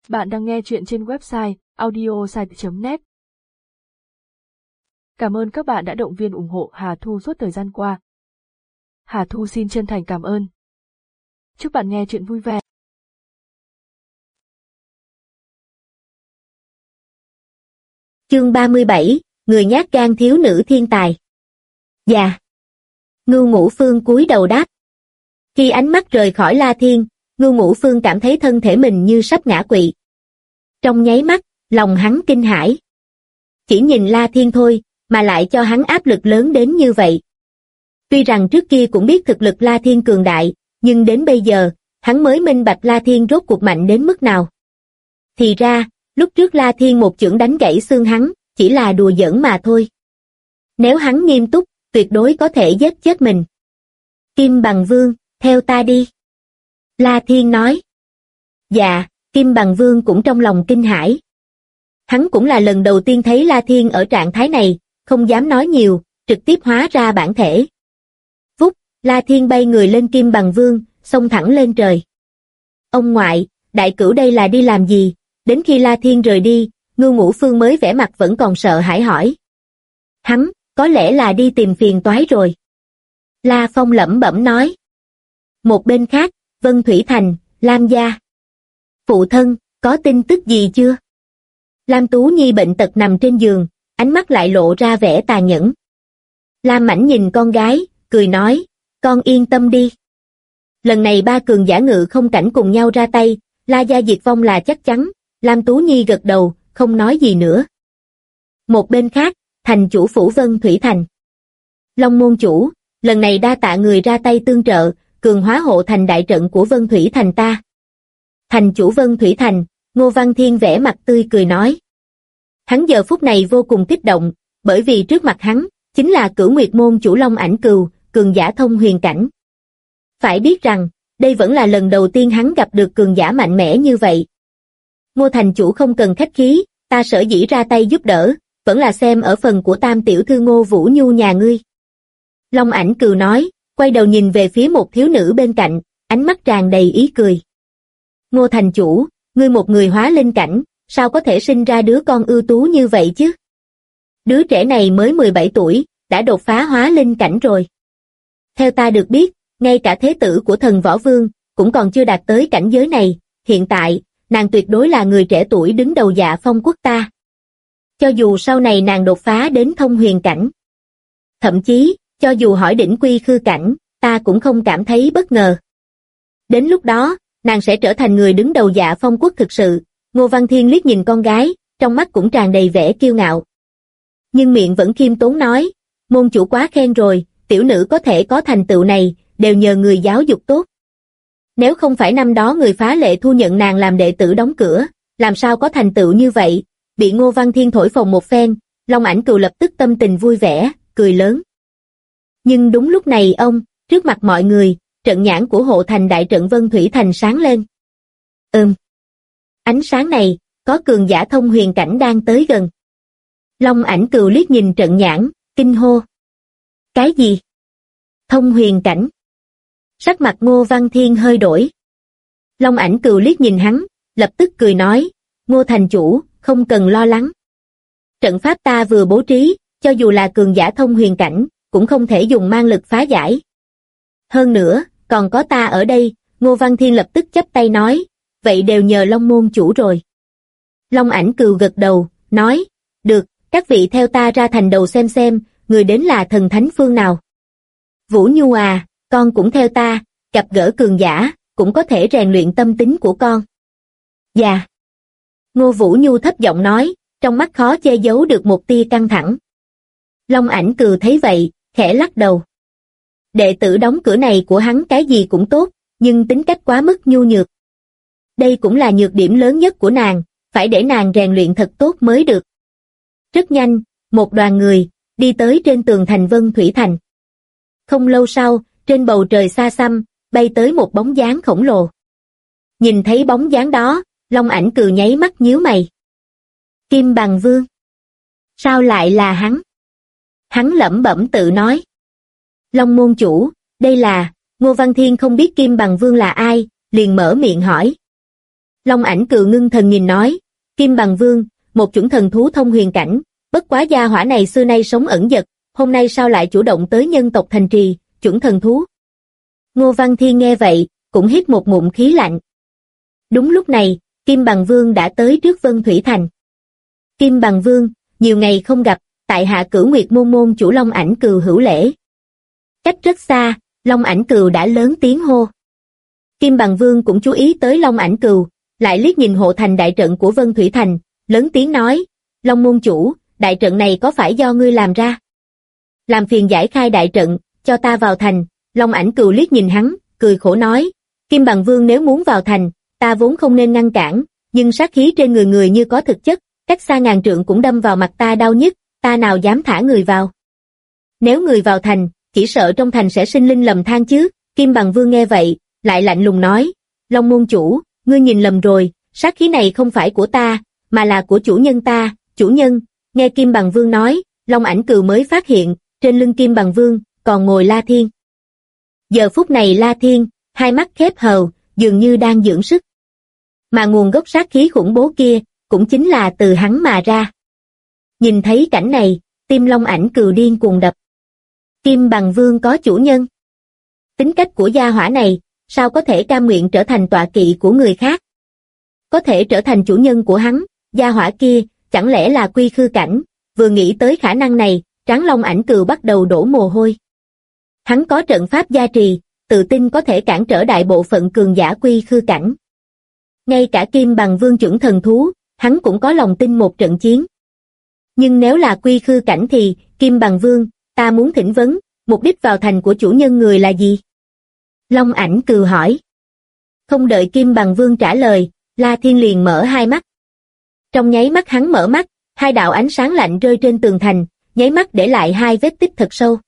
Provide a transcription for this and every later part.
Bạn đang nghe chuyện trên website audiosite.net. Cảm ơn các bạn đã động viên ủng hộ Hà Thu suốt thời gian qua. Hà Thu xin chân thành cảm ơn. Chúc bạn nghe chuyện vui vẻ. Chương 37, người nhát gan thiếu nữ thiên tài. Dạ. Ngưu Ngũ Phương cúi đầu đáp. Khi ánh mắt rời khỏi La Thiên, Ngưu Ngũ Phương cảm thấy thân thể mình như sắp ngã quỵ. Trong nháy mắt, lòng hắn kinh hãi. Chỉ nhìn La Thiên thôi, mà lại cho hắn áp lực lớn đến như vậy. Tuy rằng trước kia cũng biết thực lực La Thiên cường đại, nhưng đến bây giờ, hắn mới minh bạch La Thiên rốt cuộc mạnh đến mức nào. Thì ra, lúc trước La Thiên một chưởng đánh gãy xương hắn, chỉ là đùa giỡn mà thôi. Nếu hắn nghiêm túc, tuyệt đối có thể giết chết mình. Kim Bằng Vương, theo ta đi. La Thiên nói. Dạ, Kim Bằng Vương cũng trong lòng kinh hãi. Hắn cũng là lần đầu tiên thấy La Thiên ở trạng thái này, không dám nói nhiều, trực tiếp hóa ra bản thể. Vút, La Thiên bay người lên Kim Bằng Vương, xông thẳng lên trời. Ông ngoại, đại cửu đây là đi làm gì? Đến khi La Thiên rời đi, Ngưu Ngũ Phương mới vẻ mặt vẫn còn sợ hãi hỏi. Hắn, có lẽ là đi tìm phiền toái rồi. La Phong lẩm bẩm nói. Một bên khác, Vân Thủy Thành, Lam gia. Phụ thân, có tin tức gì chưa? Lam Tú Nhi bệnh tật nằm trên giường, ánh mắt lại lộ ra vẻ tàn nhẫn. Lam Mãnh nhìn con gái, cười nói, con yên tâm đi. Lần này ba cường giả Ngự Không Cảnh cùng nhau ra tay, La gia diệt vong là chắc chắn. Lam Tú Nhi gật đầu, không nói gì nữa. Một bên khác, thành chủ phủ Vân Thủy Thành. Long môn chủ, lần này đa tạ người ra tay tương trợ, cường hóa hộ thành đại trận của Vân Thủy Thành ta. Thành chủ Vân Thủy Thành, Ngô Văn Thiên vẻ mặt tươi cười nói. Hắn giờ phút này vô cùng kích động, bởi vì trước mặt hắn, chính là Cửu Nguyệt môn chủ Long Ảnh Cừu, cường giả thông huyền cảnh. Phải biết rằng, đây vẫn là lần đầu tiên hắn gặp được cường giả mạnh mẽ như vậy. Ngô thành chủ không cần khách khí, ta sở dĩ ra tay giúp đỡ, vẫn là xem ở phần của tam tiểu thư Ngô Vũ Nhu nhà ngươi. Long Ảnh Cừu nói, quay đầu nhìn về phía một thiếu nữ bên cạnh, ánh mắt tràn đầy ý cười. Ngô thành chủ, ngươi một người hóa linh cảnh, sao có thể sinh ra đứa con ưu tú như vậy chứ? Đứa trẻ này mới 17 tuổi, đã đột phá hóa linh cảnh rồi. Theo ta được biết, ngay cả thế tử của thần Võ Vương, cũng còn chưa đạt tới cảnh giới này, hiện tại, nàng tuyệt đối là người trẻ tuổi đứng đầu Dạ Phong quốc ta. Cho dù sau này nàng đột phá đến thông huyền cảnh. Thậm chí, cho dù hỏi đỉnh quy khư cảnh, ta cũng không cảm thấy bất ngờ. Đến lúc đó, nàng sẽ trở thành người đứng đầu Dạ Phong quốc thực sự. Ngô Văn Thiên liếc nhìn con gái, trong mắt cũng tràn đầy vẻ kiêu ngạo. Nhưng miệng vẫn khiêm tốn nói, môn chủ quá khen rồi, tiểu nữ có thể có thành tựu này, đều nhờ người giáo dục tốt. Nếu không phải năm đó người phá lệ thu nhận nàng làm đệ tử đóng cửa, làm sao có thành tựu như vậy? Bị Ngô Văn Thiên thổi phồng một phen, Long Ảnh Cừu lập tức tâm tình vui vẻ, cười lớn. Nhưng đúng lúc này trước mặt mọi người, trận nhãn của hộ thành đại trận Vân Thủy Thành sáng lên. Ánh sáng này, có cường giả thông huyền cảnh đang tới gần. Long Ảnh Cừu liếc nhìn trận nhãn, kinh hô. Cái gì? Thông huyền cảnh? Sắc mặt Ngô Văn Thiên hơi đổi. Long Ảnh Cừu liếc nhìn hắn, lập tức cười nói, Ngô thành chủ, không cần lo lắng. Trận pháp ta vừa bố trí, cho dù là cường giả thông huyền cảnh, cũng không thể dùng mang lực phá giải. Hơn nữa, còn có ta ở đây, Ngô Văn Thiên lập tức chắp tay nói, vậy đều nhờ Long môn chủ rồi. Long Ảnh Cừu gật đầu, nói, được, các vị theo ta ra thành đầu xem, người đến là thần thánh phương nào. Vũ Nhu à, con cũng theo ta, gặp gỡ cường giả, cũng có thể rèn luyện tâm tính của con. Dạ. Ngô Vũ Nhu thấp giọng nói, trong mắt khó che giấu được một tia căng thẳng. Long Ảnh Cừu thấy vậy, khẽ lắc đầu. Đệ tử đóng cửa này của hắn cái gì cũng tốt, nhưng tính cách quá mức nhu nhược. Đây cũng là nhược điểm lớn nhất của nàng, phải để nàng rèn luyện thật tốt mới được. Rất nhanh, một đoàn người, đi tới trên tường thành Vân Thủy Thành. Không lâu sau, trên bầu trời xa xăm, bay tới một bóng dáng khổng lồ. Nhìn thấy bóng dáng đó, Long Ảnh Cừu nháy mắt nhíu mày. Kim Bằng Vương. Sao lại là hắn? Hắn lẩm bẩm tự nói. Long môn chủ, đây là, Ngô Văn Thiên không biết Kim Bằng Vương là ai, liền mở miệng hỏi. Long Ảnh Cừu ngưng thần nhìn nói, Kim Bằng Vương, một chủng thần thú thông huyền cảnh, bất quá gia hỏa này xưa nay sống ẩn dật, hôm nay sao lại chủ động tới nhân tộc thành trì, chủng thần thú. Ngô Văn Thiên nghe vậy, cũng hít một ngụm khí lạnh. Đúng lúc này, Kim Bằng Vương đã tới trước Vân Thủy Thành. Kim Bằng Vương, nhiều ngày không gặp, tại hạ Cửu Nguyệt môn môn chủ Long Ảnh Cừu hữu lễ. Cách rất xa, Long Ảnh Cừu đã lớn tiếng hô. Kim Bằng Vương cũng chú ý tới Long Ảnh Cừu, lại liếc nhìn hộ thành đại trận của Vân Thủy Thành, lớn tiếng nói, Long môn chủ, đại trận này có phải do ngươi làm ra? Làm phiền giải khai đại trận, cho ta vào thành. Long Ảnh Cừu liếc nhìn hắn, cười khổ nói, Kim Bằng Vương nếu muốn vào thành, ta vốn không nên ngăn cản, nhưng sát khí trên người người như có thực chất, cách xa ngàn trượng cũng đâm vào mặt ta đau nhức, ta nào dám thả người vào. Nếu người vào thành, chỉ sợ trong thành sẽ sinh linh lầm than chứ. Kim Bằng Vương nghe vậy, lại lạnh lùng nói, Long môn chủ, ngươi nhìn lầm rồi, sát khí này không phải của ta, mà là của chủ nhân ta. Chủ nhân. Nghe Kim Bằng Vương nói, Long Ảnh Cừu mới phát hiện, trên lưng Kim Bằng Vương, còn ngồi La Thiên. Giờ phút này La Thiên, hai mắt khép hờ, dường như đang dưỡng sức. Mà nguồn gốc sát khí khủng bố kia, cũng chính là từ hắn mà ra. Nhìn thấy cảnh này, tim Long Ảnh Cừu điên cuồng đập. Kim Bằng Vương có chủ nhân. Tính cách của gia hỏa này, sao có thể cam nguyện trở thành tọa kỵ của người khác? Có thể trở thành chủ nhân của hắn, gia hỏa kia, chẳng lẽ là quy khư cảnh? Vừa nghĩ tới khả năng này, trán Long Ảnh Cừu bắt đầu đổ mồ hôi. Hắn có trận pháp gia trì, tự tin có thể cản trở đại bộ phận cường giả quy khư cảnh. Ngay cả Kim Bằng Vương chuẩn thần thú, hắn cũng có lòng tin một trận chiến. Nhưng nếu là quy khư cảnh thì, Kim Bằng Vương, ta muốn thỉnh vấn, mục đích vào thành của chủ nhân người là gì? Long Ảnh Cừu hỏi. Không đợi Kim Bằng Vương trả lời, La Thiên liền mở hai mắt. Trong nháy mắt hắn mở mắt, hai đạo ánh sáng lạnh rơi trên tường thành, nháy mắt để lại hai vết tích thật sâu.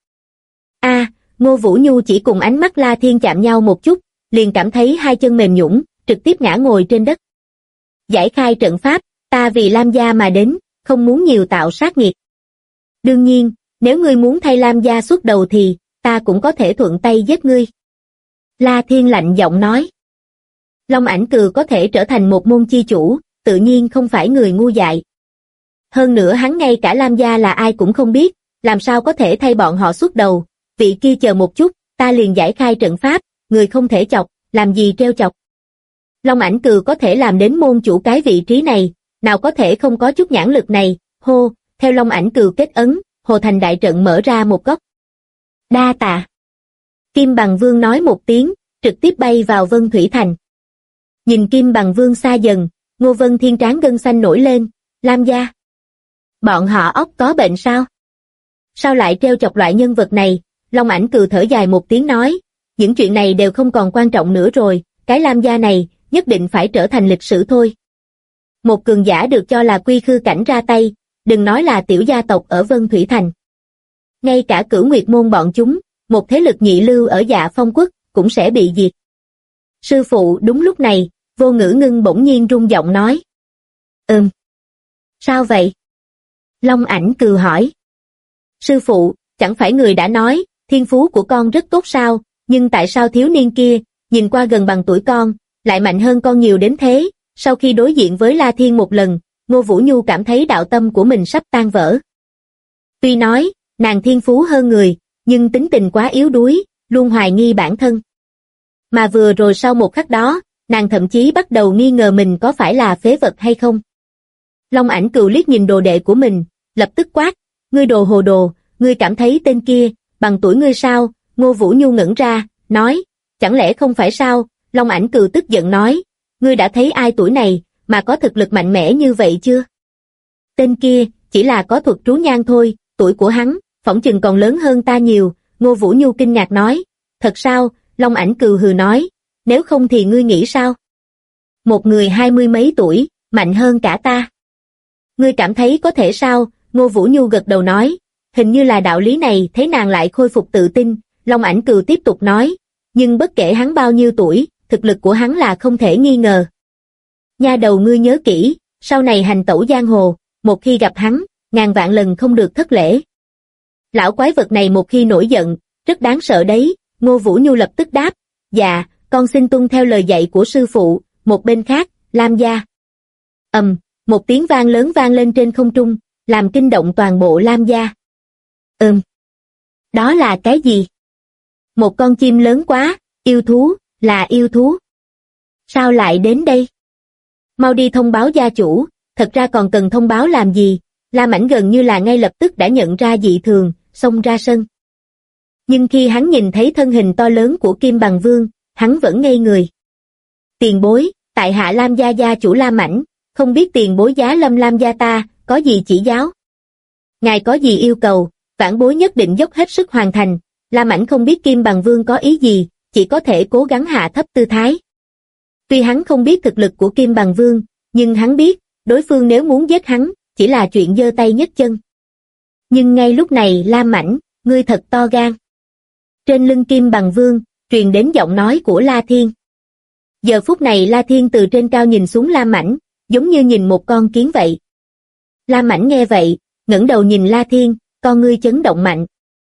Ngô Vũ Nhu chỉ cùng ánh mắt La Thiên chạm nhau một chút, liền cảm thấy hai chân mềm nhũn, trực tiếp ngã ngồi trên đất. Giải khai trận pháp, ta vì Lam gia mà đến, không muốn nhiều tạo sát nghiệt. Đương nhiên, nếu ngươi muốn thay Lam gia xuất đầu thì, ta cũng có thể thuận tay giết ngươi. La Thiên lạnh giọng nói. Long Ảnh Cừu có thể trở thành một môn chi chủ, tự nhiên không phải người ngu dại. Hơn nữa hắn ngay cả Lam gia là ai cũng không biết, làm sao có thể thay bọn họ xuất đầu. Vị kia chờ một chút, ta liền giải khai trận pháp, người không thể chọc, làm gì treo chọc. Long Ảnh Cừu có thể làm đến môn chủ cái vị trí này, nào có thể không có chút nhãn lực này. Hô, theo Long Ảnh Cừu kết ấn, hồ thành đại trận mở ra một góc. Đa tạ. Kim Bằng Vương nói một tiếng, trực tiếp bay vào Vân Thủy Thành. Nhìn Kim Bằng Vương xa dần, Ngô Vân Thiên trán gân xanh nổi lên, Lam gia. Bọn họ óc có bệnh sao? Sao lại treo chọc loại nhân vật này? Long Ảnh Cừu thở dài một tiếng nói, những chuyện này đều không còn quan trọng nữa rồi, cái Lam gia này, nhất định phải trở thành lịch sử thôi. Một cường giả được cho là quy khư cảnh ra tay, đừng nói là tiểu gia tộc ở Vân Thủy Thành. Ngay cả Cửu Nguyệt môn bọn chúng, một thế lực nhị lưu ở Dạ Phong quốc, cũng sẽ bị diệt. Sư phụ đúng lúc này, Vô Ngữ Ngưng bỗng nhiên rung giọng nói. Sao vậy? Long Ảnh Cừu hỏi. Sư phụ, chẳng phải người đã nói, thiên phú của con rất tốt sao, nhưng tại sao thiếu niên kia, nhìn qua gần bằng tuổi con, lại mạnh hơn con nhiều đến thế? Sau khi đối diện với La Thiên một lần, Ngô Vũ Nhu cảm thấy đạo tâm của mình sắp tan vỡ. Tuy nói, nàng thiên phú hơn người, nhưng tính tình quá yếu đuối, luôn hoài nghi bản thân. Mà vừa rồi sau một khắc đó, nàng thậm chí bắt đầu nghi ngờ mình có phải là phế vật hay không. Long Ảnh Cừu liếc nhìn đồ đệ của mình, lập tức quát, ngươi đồ hồ đồ, ngươi cảm thấy tên kia, bằng tuổi ngươi sao? Ngô Vũ Nhu ngẩn ra, nói, chẳng lẽ không phải sao? Long Ảnh Cừu tức giận nói, ngươi đã thấy ai tuổi này, mà có thực lực mạnh mẽ như vậy chưa? Tên kia, chỉ là có thuật trú nhang thôi, tuổi của hắn, phỏng chừng còn lớn hơn ta nhiều. Ngô Vũ Nhu kinh ngạc nói, thật sao? Long Ảnh Cừu hừ nói, nếu không thì ngươi nghĩ sao? Một người 20 mấy tuổi, mạnh hơn cả ta. Ngươi cảm thấy có thể sao? Ngô Vũ Nhu gật đầu nói, hình như là đạo lý này. Thấy nàng lại khôi phục tự tin, Long Ảnh Cừu tiếp tục nói, nhưng bất kể hắn bao nhiêu tuổi, thực lực của hắn là không thể nghi ngờ. Nha đầu ngươi nhớ kỹ, sau này hành tẩu giang hồ, một khi gặp hắn, ngàn vạn lần không được thất lễ. Lão quái vật này một khi nổi giận, rất đáng sợ đấy. Ngô Vũ Nhu lập tức đáp, dạ, con xin tuân theo lời dạy của sư phụ. Một bên khác, Lam gia. Một tiếng vang lớn vang lên trên không trung, làm kinh động toàn bộ Lam gia. Đó là cái gì? Một con chim lớn quá, yêu thú, là yêu thú. Sao lại đến đây? Mau đi thông báo gia chủ, thật ra còn cần thông báo làm gì? Lam Ảnh gần như là ngay lập tức đã nhận ra dị thường, xông ra sân. Nhưng khi hắn nhìn thấy thân hình to lớn của Kim Bằng Vương, hắn vẫn ngây người. Tiền bối, tại hạ Lam gia gia chủ Lam Ảnh, không biết tiền bối giá lâm Lam gia ta, có gì chỉ giáo? Ngài có gì yêu cầu, vãn bối nhất định dốc hết sức hoàn thành. Lam Ảnh không biết Kim Bằng Vương có ý gì, chỉ có thể cố gắng hạ thấp tư thái. Tuy hắn không biết thực lực của Kim Bằng Vương, nhưng hắn biết, đối phương nếu muốn giết hắn, chỉ là chuyện giơ tay nhấc chân. Nhưng ngay lúc này Lam Ảnh, ngươi thật to gan. Trên lưng Kim Bằng Vương, truyền đến giọng nói của La Thiên. Giờ phút này La Thiên từ trên cao nhìn xuống Lam Ảnh, giống như nhìn một con kiến vậy. Lam Ảnh nghe vậy, ngẩng đầu nhìn La Thiên, con ngươi chấn động mạnh.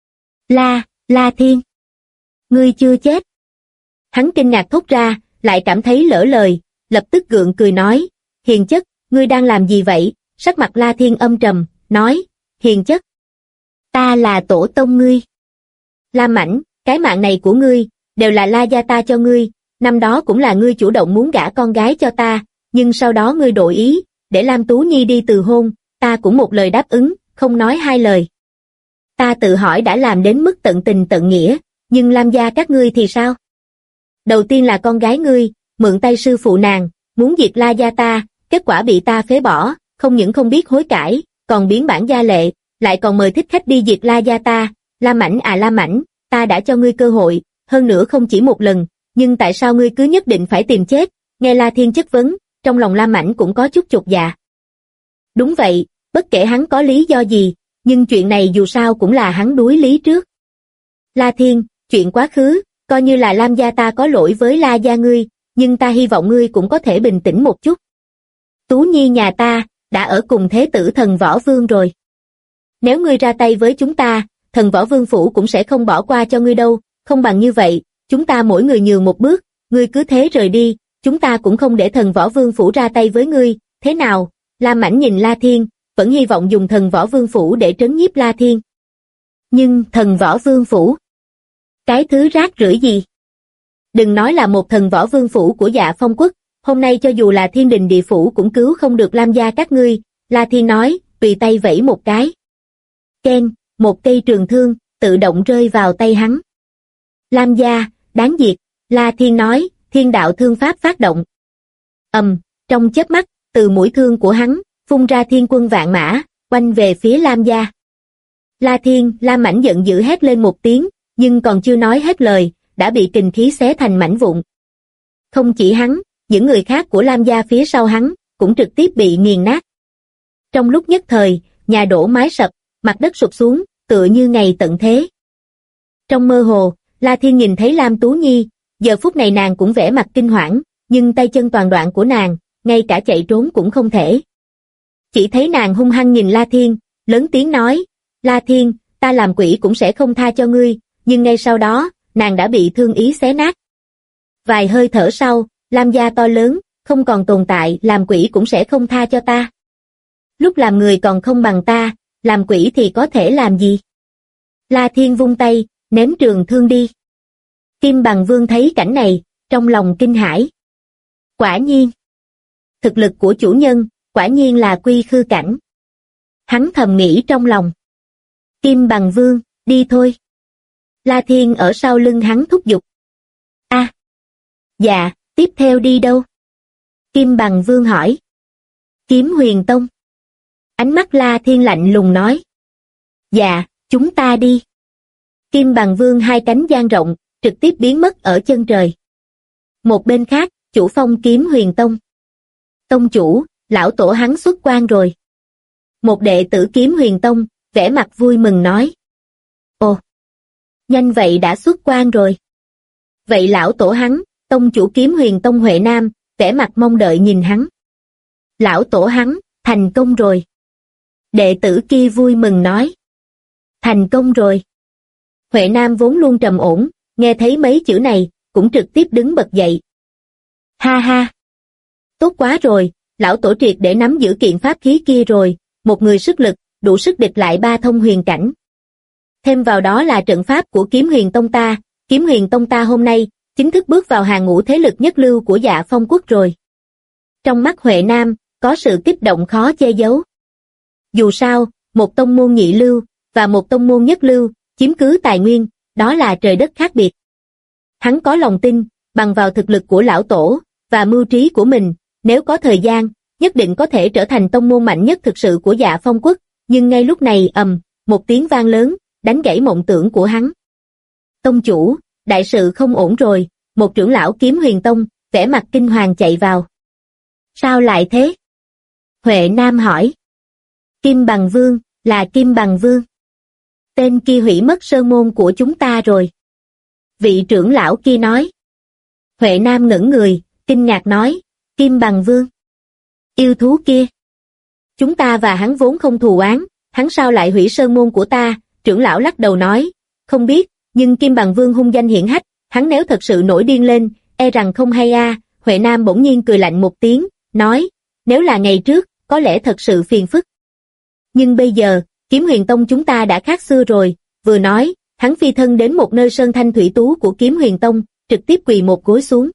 La Thiên, ngươi chưa chết. Hắn kinh ngạc thốt ra, lại cảm thấy lỡ lời, lập tức gượng cười nói, hiền chất, ngươi đang làm gì vậy? Sắc mặt La Thiên âm trầm, nói, hiền chất, ta là tổ tông ngươi. Lam Ảnh, cái mạng này của ngươi, đều là La gia ta cho ngươi, năm đó cũng là ngươi chủ động muốn gả con gái cho ta, nhưng sau đó ngươi đổi ý, để Lam Tú Nhi đi từ hôn, ta cũng một lời đáp ứng, không nói hai lời. Ta tự hỏi đã làm đến mức tận tình tận nghĩa, nhưng Lam gia các ngươi thì sao? Đầu tiên là con gái ngươi, mượn tay sư phụ nàng, muốn diệt La gia ta, kết quả bị ta phế bỏ, không những không biết hối cải, còn biến bản gia lệ, lại còn mời thích khách đi diệt La gia ta. Lam Ảnh à Lam Ảnh, ta đã cho ngươi cơ hội, hơn nữa không chỉ một lần, nhưng tại sao ngươi cứ nhất định phải tìm chết? Nghe La Thiên chất vấn, trong lòng Lam Ảnh cũng có chút chột dạ. Đúng vậy, bất kể hắn có lý do gì, nhưng chuyện này dù sao cũng là hắn đuối lý trước. La Thiên, chuyện quá khứ, coi như là Lam gia ta có lỗi với La gia ngươi, nhưng ta hy vọng ngươi cũng có thể bình tĩnh một chút. Tú Nhi nhà ta, đã ở cùng thế tử Thần Võ Vương rồi. Nếu ngươi ra tay với chúng ta, Thần Võ Vương phủ cũng sẽ không bỏ qua cho ngươi đâu, không bằng như vậy, chúng ta mỗi người nhường một bước, ngươi cứ thế rời đi, chúng ta cũng không để Thần Võ Vương phủ ra tay với ngươi, thế nào? Lam Ảnh nhìn La Thiên, vẫn hy vọng dùng Thần Võ Vương phủ để trấn nhiếp La Thiên. Nhưng Thần Võ Vương phủ, cái thứ rác rưởi gì? Đừng nói là một Thần Võ Vương phủ của Dạ Phong quốc, hôm nay cho dù là thiên đình địa phủ cũng cứu không được Lam gia các ngươi. La Thiên nói, tùy tay vẫy một cái. Keng, một cây trường thương, tự động rơi vào tay hắn. Lam gia, đáng diệt, La Thiên nói, thiên đạo thương pháp phát động. Trong chớp mắt, từ mũi thương của hắn, phun ra thiên quân vạn mã, oanh về phía Lam gia. La Thiên, Lam Ảnh giận dữ hét lên một tiếng, nhưng còn chưa nói hết lời, đã bị kình khí xé thành mảnh vụn. Không chỉ hắn, những người khác của Lam gia phía sau hắn, cũng trực tiếp bị nghiền nát. Trong lúc nhất thời, nhà đổ mái sập, mặt đất sụp xuống, tựa như ngày tận thế. Trong mơ hồ, La Thiên nhìn thấy Lam Tú Nhi, giờ phút này nàng cũng vẻ mặt kinh hoảng, nhưng tay chân toàn đoạn của nàng, ngay cả chạy trốn cũng không thể. Chỉ thấy nàng hung hăng nhìn La Thiên, lớn tiếng nói, La Thiên, ta làm quỷ cũng sẽ không tha cho ngươi, nhưng ngay sau đó, nàng đã bị thương ý xé nát. Vài hơi thở sau, Lam gia to lớn, không còn tồn tại, làm quỷ cũng sẽ không tha cho ta. Lúc làm người còn không bằng ta, làm quỷ thì có thể làm gì? La Thiên vung tay, ném trường thương đi. Kim Bằng Vương thấy cảnh này, trong lòng kinh hãi. Quả nhiên, thực lực của chủ nhân, quả nhiên là quy khư cảnh. Hắn thầm nghĩ trong lòng. Kim Bằng Vương, đi thôi. La Thiên ở sau lưng hắn thúc giục. Dạ, tiếp theo đi đâu? Kim Bằng Vương hỏi. Kiếm Huyền Tông. Ánh mắt La Thiên lạnh lùng nói. Dạ, chúng ta đi. Kim Bằng Vương hai cánh dang rộng, trực tiếp biến mất ở chân trời. Một bên khác, chủ phong Kiếm Huyền Tông. Tông chủ, lão tổ hắn xuất quan rồi. Một đệ tử Kiếm Huyền Tông, vẻ mặt vui mừng nói. Ồ, nhanh vậy đã xuất quan rồi. Vậy lão tổ hắn, tông chủ Kiếm Huyền Tông Huệ Nam, vẻ mặt mong đợi nhìn hắn. Lão tổ hắn, thành công rồi. Đệ tử kia vui mừng nói. Thành công rồi. Huệ Nam vốn luôn trầm ổn, nghe thấy mấy chữ này, cũng trực tiếp đứng bật dậy. Ha ha. tốt quá rồi, lão tổ triệt để nắm giữ kiện pháp khí kia rồi, một người sức lực, đủ sức địch lại 3 thông huyền cảnh. Thêm vào đó là trận pháp của Kiếm Huyền Tông ta, Kiếm Huyền Tông ta hôm nay, chính thức bước vào hàng ngũ thế lực nhất lưu của Dạ Phong quốc rồi. Trong mắt Huệ Nam, có sự kích động khó che giấu. Dù sao, một tông môn nhị lưu, và một tông môn nhất lưu, chiếm cứ tài nguyên, đó là trời đất khác biệt. Hắn có lòng tin, bằng vào thực lực của lão tổ, và mưu trí của mình, nếu có thời gian, nhất định có thể trở thành tông môn mạnh nhất thực sự của Dạ Phong quốc, nhưng ngay lúc này một tiếng vang lớn, đánh gãy mộng tưởng của hắn. Tông chủ, đại sự không ổn rồi, một trưởng lão Kiếm Huyền Tông, vẻ mặt kinh hoàng chạy vào. Sao lại thế? Huệ Nam hỏi. Kim Bằng Vương, là Kim Bằng Vương. Tên kia hủy mất sơn môn của chúng ta rồi. Vị trưởng lão kia nói. Huệ Nam ngẩng người, kinh ngạc nói, Kim Bằng Vương. Yêu thú kia. Chúng ta và hắn vốn không thù oán, hắn sao lại hủy sơn môn của ta? Trưởng lão lắc đầu nói, không biết, nhưng Kim Bằng Vương hung danh hiển hách, hắn nếu thật sự nổi điên lên, e rằng không hay a. Huệ Nam bỗng nhiên cười lạnh một tiếng, nói, nếu là ngày trước, có lẽ thật sự phiền phức. Nhưng bây giờ, Kiếm Huyền Tông chúng ta đã khác xưa rồi, vừa nói, hắn phi thân đến một nơi sơn thanh thủy tú của Kiếm Huyền Tông, trực tiếp quỳ một gối xuống.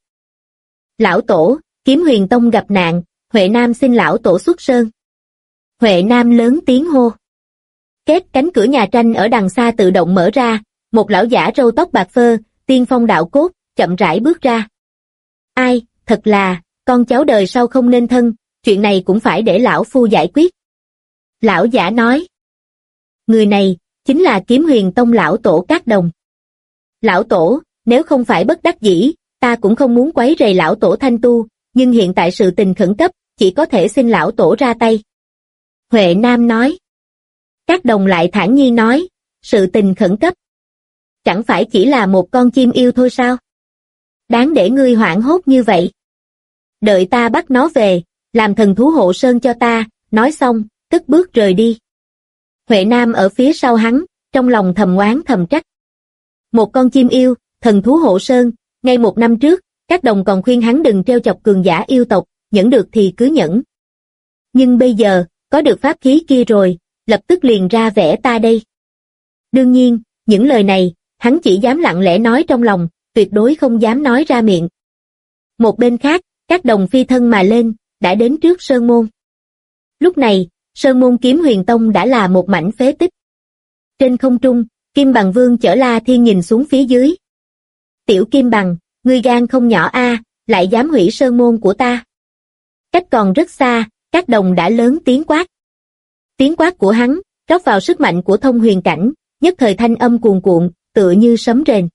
Lão tổ, Kiếm Huyền Tông gặp nạn, Huệ Nam xin lão tổ xuất sơn. Huệ Nam lớn tiếng hô. Kết cánh cửa nhà tranh ở đằng xa tự động mở ra, một lão giả râu tóc bạc phơ, tiên phong đạo cốt, chậm rãi bước ra. Ai, thật là, con cháu đời sau không nên thân, chuyện này cũng phải để lão phu giải quyết. Lão giả nói. Người này, chính là Kiếm Huyền Tông lão tổ Cát Đồng. Lão tổ, nếu không phải bất đắc dĩ, ta cũng không muốn quấy rầy lão tổ thanh tu, nhưng hiện tại sự tình khẩn cấp, chỉ có thể xin lão tổ ra tay. Huệ Nam nói. Cát Đồng lại thản nhiên nói, sự tình khẩn cấp. Chẳng phải chỉ là một con chim yêu thôi sao? Đáng để ngươi hoảng hốt như vậy. Đợi ta bắt nó về, làm thần thú hộ sơn cho ta, nói xong, cất bước rời đi. Huệ Nam ở phía sau hắn, trong lòng thầm oán thầm trách. Một con chim yêu, thần thú hộ sơn, ngay 1 năm trước, Cát Đồng còn khuyên hắn đừng trêu chọc cường giả yêu tộc, nhẫn được thì cứ nhẫn. Nhưng bây giờ, có được pháp khí kia rồi, lập tức liền ra vẻ ta đây. Đương nhiên, những lời này, hắn chỉ dám lặng lẽ nói trong lòng, tuyệt đối không dám nói ra miệng. Một bên khác, Cát Đồng phi thân mà lên, đã đến trước sơn môn. Lúc này, sơn môn Kiếm Huyền Tông đã là một mảnh phế tích. Trên không trung, Kim Bằng Vương chở La Thiên nhìn xuống phía dưới. Tiểu Kim Bằng, ngươi gan không nhỏ a, lại dám hủy sơn môn của ta. Cách còn rất xa, Cát Đồng đã lớn tiếng quát. Tiếng quát của hắn, rót vào sức mạnh của thông huyền cảnh, nhất thời thanh âm cuồn cuộn, tựa như sấm rền.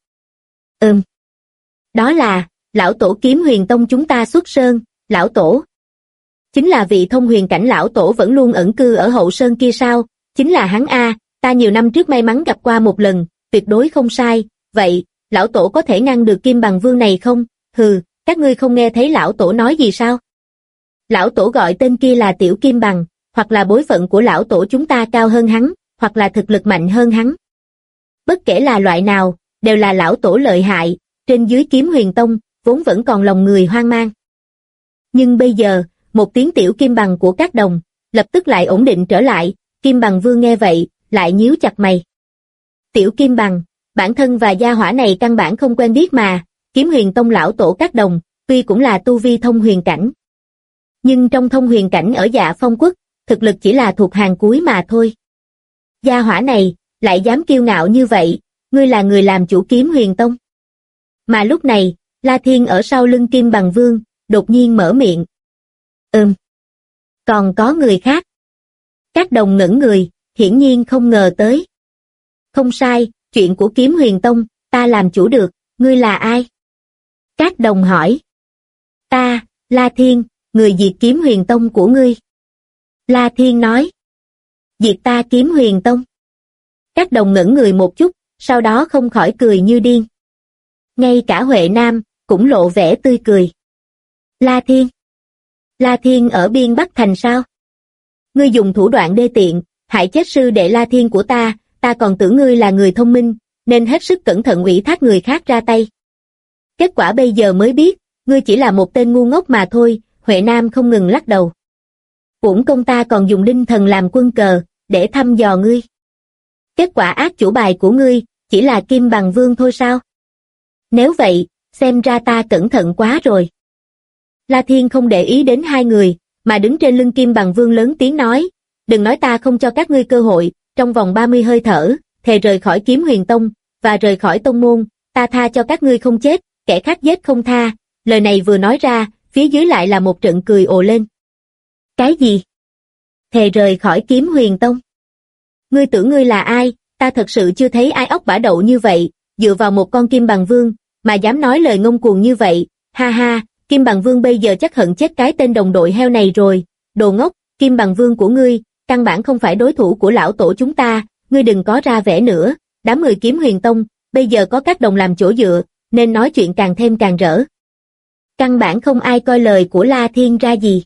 Đó là, lão tổ Kiếm Huyền Tông chúng ta xuất sơn, lão tổ. Chính là vị thông huyền cảnh lão tổ vẫn luôn ẩn cư ở hậu sơn kia sao, chính là hắn a, ta nhiều năm trước may mắn gặp qua một lần, tuyệt đối không sai, vậy, lão tổ có thể ngăn được Kim Bằng Vương này không? Hừ, các ngươi không nghe thấy lão tổ nói gì sao? Lão tổ gọi tên kia là Tiểu Kim Bằng, hoặc là bối phận của lão tổ chúng ta cao hơn hắn, hoặc là thực lực mạnh hơn hắn. Bất kể là loại nào, đều là lão tổ lợi hại, trên dưới Kiếm Huyền Tông, vốn vẫn còn lòng người hoang mang. Nhưng bây giờ, một tiếng Tiểu Kim Bằng của Cát Đồng, lập tức lại ổn định trở lại, Kim Bằng Vương nghe vậy, lại nhíu chặt mày. Tiểu Kim Bằng, bản thân và gia hỏa này căn bản không quen biết mà, Kiếm Huyền Tông lão tổ Cát Đồng, tuy cũng là tu vi thông huyền cảnh. Nhưng trong thông huyền cảnh ở Dạ Phong quốc, thực lực chỉ là thuộc hàng cuối mà thôi. Gia hỏa này, lại dám kiêu ngạo như vậy, ngươi là người làm chủ Kiếm Huyền Tông. Mà lúc này, La Thiên ở sau lưng Kim Bằng Vương, đột nhiên mở miệng. Còn có người khác. Cát Đồng ngẩn người, hiển nhiên không ngờ tới. Không sai, chuyện của Kiếm Huyền Tông, ta làm chủ được, ngươi là ai? Cát Đồng hỏi. Ta, La Thiên, người diệt Kiếm Huyền Tông của ngươi. La Thiên nói. Diệt ta Kiếm Huyền Tông. Cát Đồng ngẩn người một chút, sau đó không khỏi cười như điên. Ngay cả Huệ Nam, cũng lộ vẻ tươi cười. La Thiên. La Thiên ở biên Bắc Thành sao? Ngươi dùng thủ đoạn đê tiện, hại chết sư đệ La Thiên của ta còn tưởng ngươi là người thông minh, nên hết sức cẩn thận ủy thác người khác ra tay. Kết quả bây giờ mới biết, ngươi chỉ là một tên ngu ngốc mà thôi, Huệ Nam không ngừng lắc đầu. Uổng công ta còn dùng đinh thần làm quân cờ, để thăm dò ngươi. Kết quả ác chủ bài của ngươi, chỉ là Kim Bằng Vương thôi sao? Nếu vậy, xem ra ta cẩn thận quá rồi. La Thiên không để ý đến hai người, mà đứng trên lưng Kim Bằng Vương lớn tiếng nói, đừng nói ta không cho các ngươi cơ hội, trong vòng 30 hơi thở, thề rời khỏi Kiếm Huyền Tông, và rời khỏi tông môn, ta tha cho các ngươi không chết, kẻ khác giết không tha. Lời này vừa nói ra, phía dưới lại là một trận cười ồ lên. Cái gì? Thề rời khỏi Kiếm Huyền Tông? Ngươi tưởng ngươi là ai? Ta thật sự chưa thấy ai ốc bả đậu như vậy, dựa vào một con Kim Bằng Vương, mà dám nói lời ngông cuồng như vậy. Ha ha, Kim Bằng Vương bây giờ chắc hận chết cái tên đồng đội heo này rồi. Đồ ngốc, Kim Bằng Vương của ngươi, căn bản không phải đối thủ của lão tổ chúng ta, ngươi đừng có ra vẻ nữa. Đám người Kiếm Huyền Tông, bây giờ có các đồng làm chỗ dựa, nên nói chuyện càng thêm càng rỡ. Căn bản không ai coi lời của La Thiên ra gì.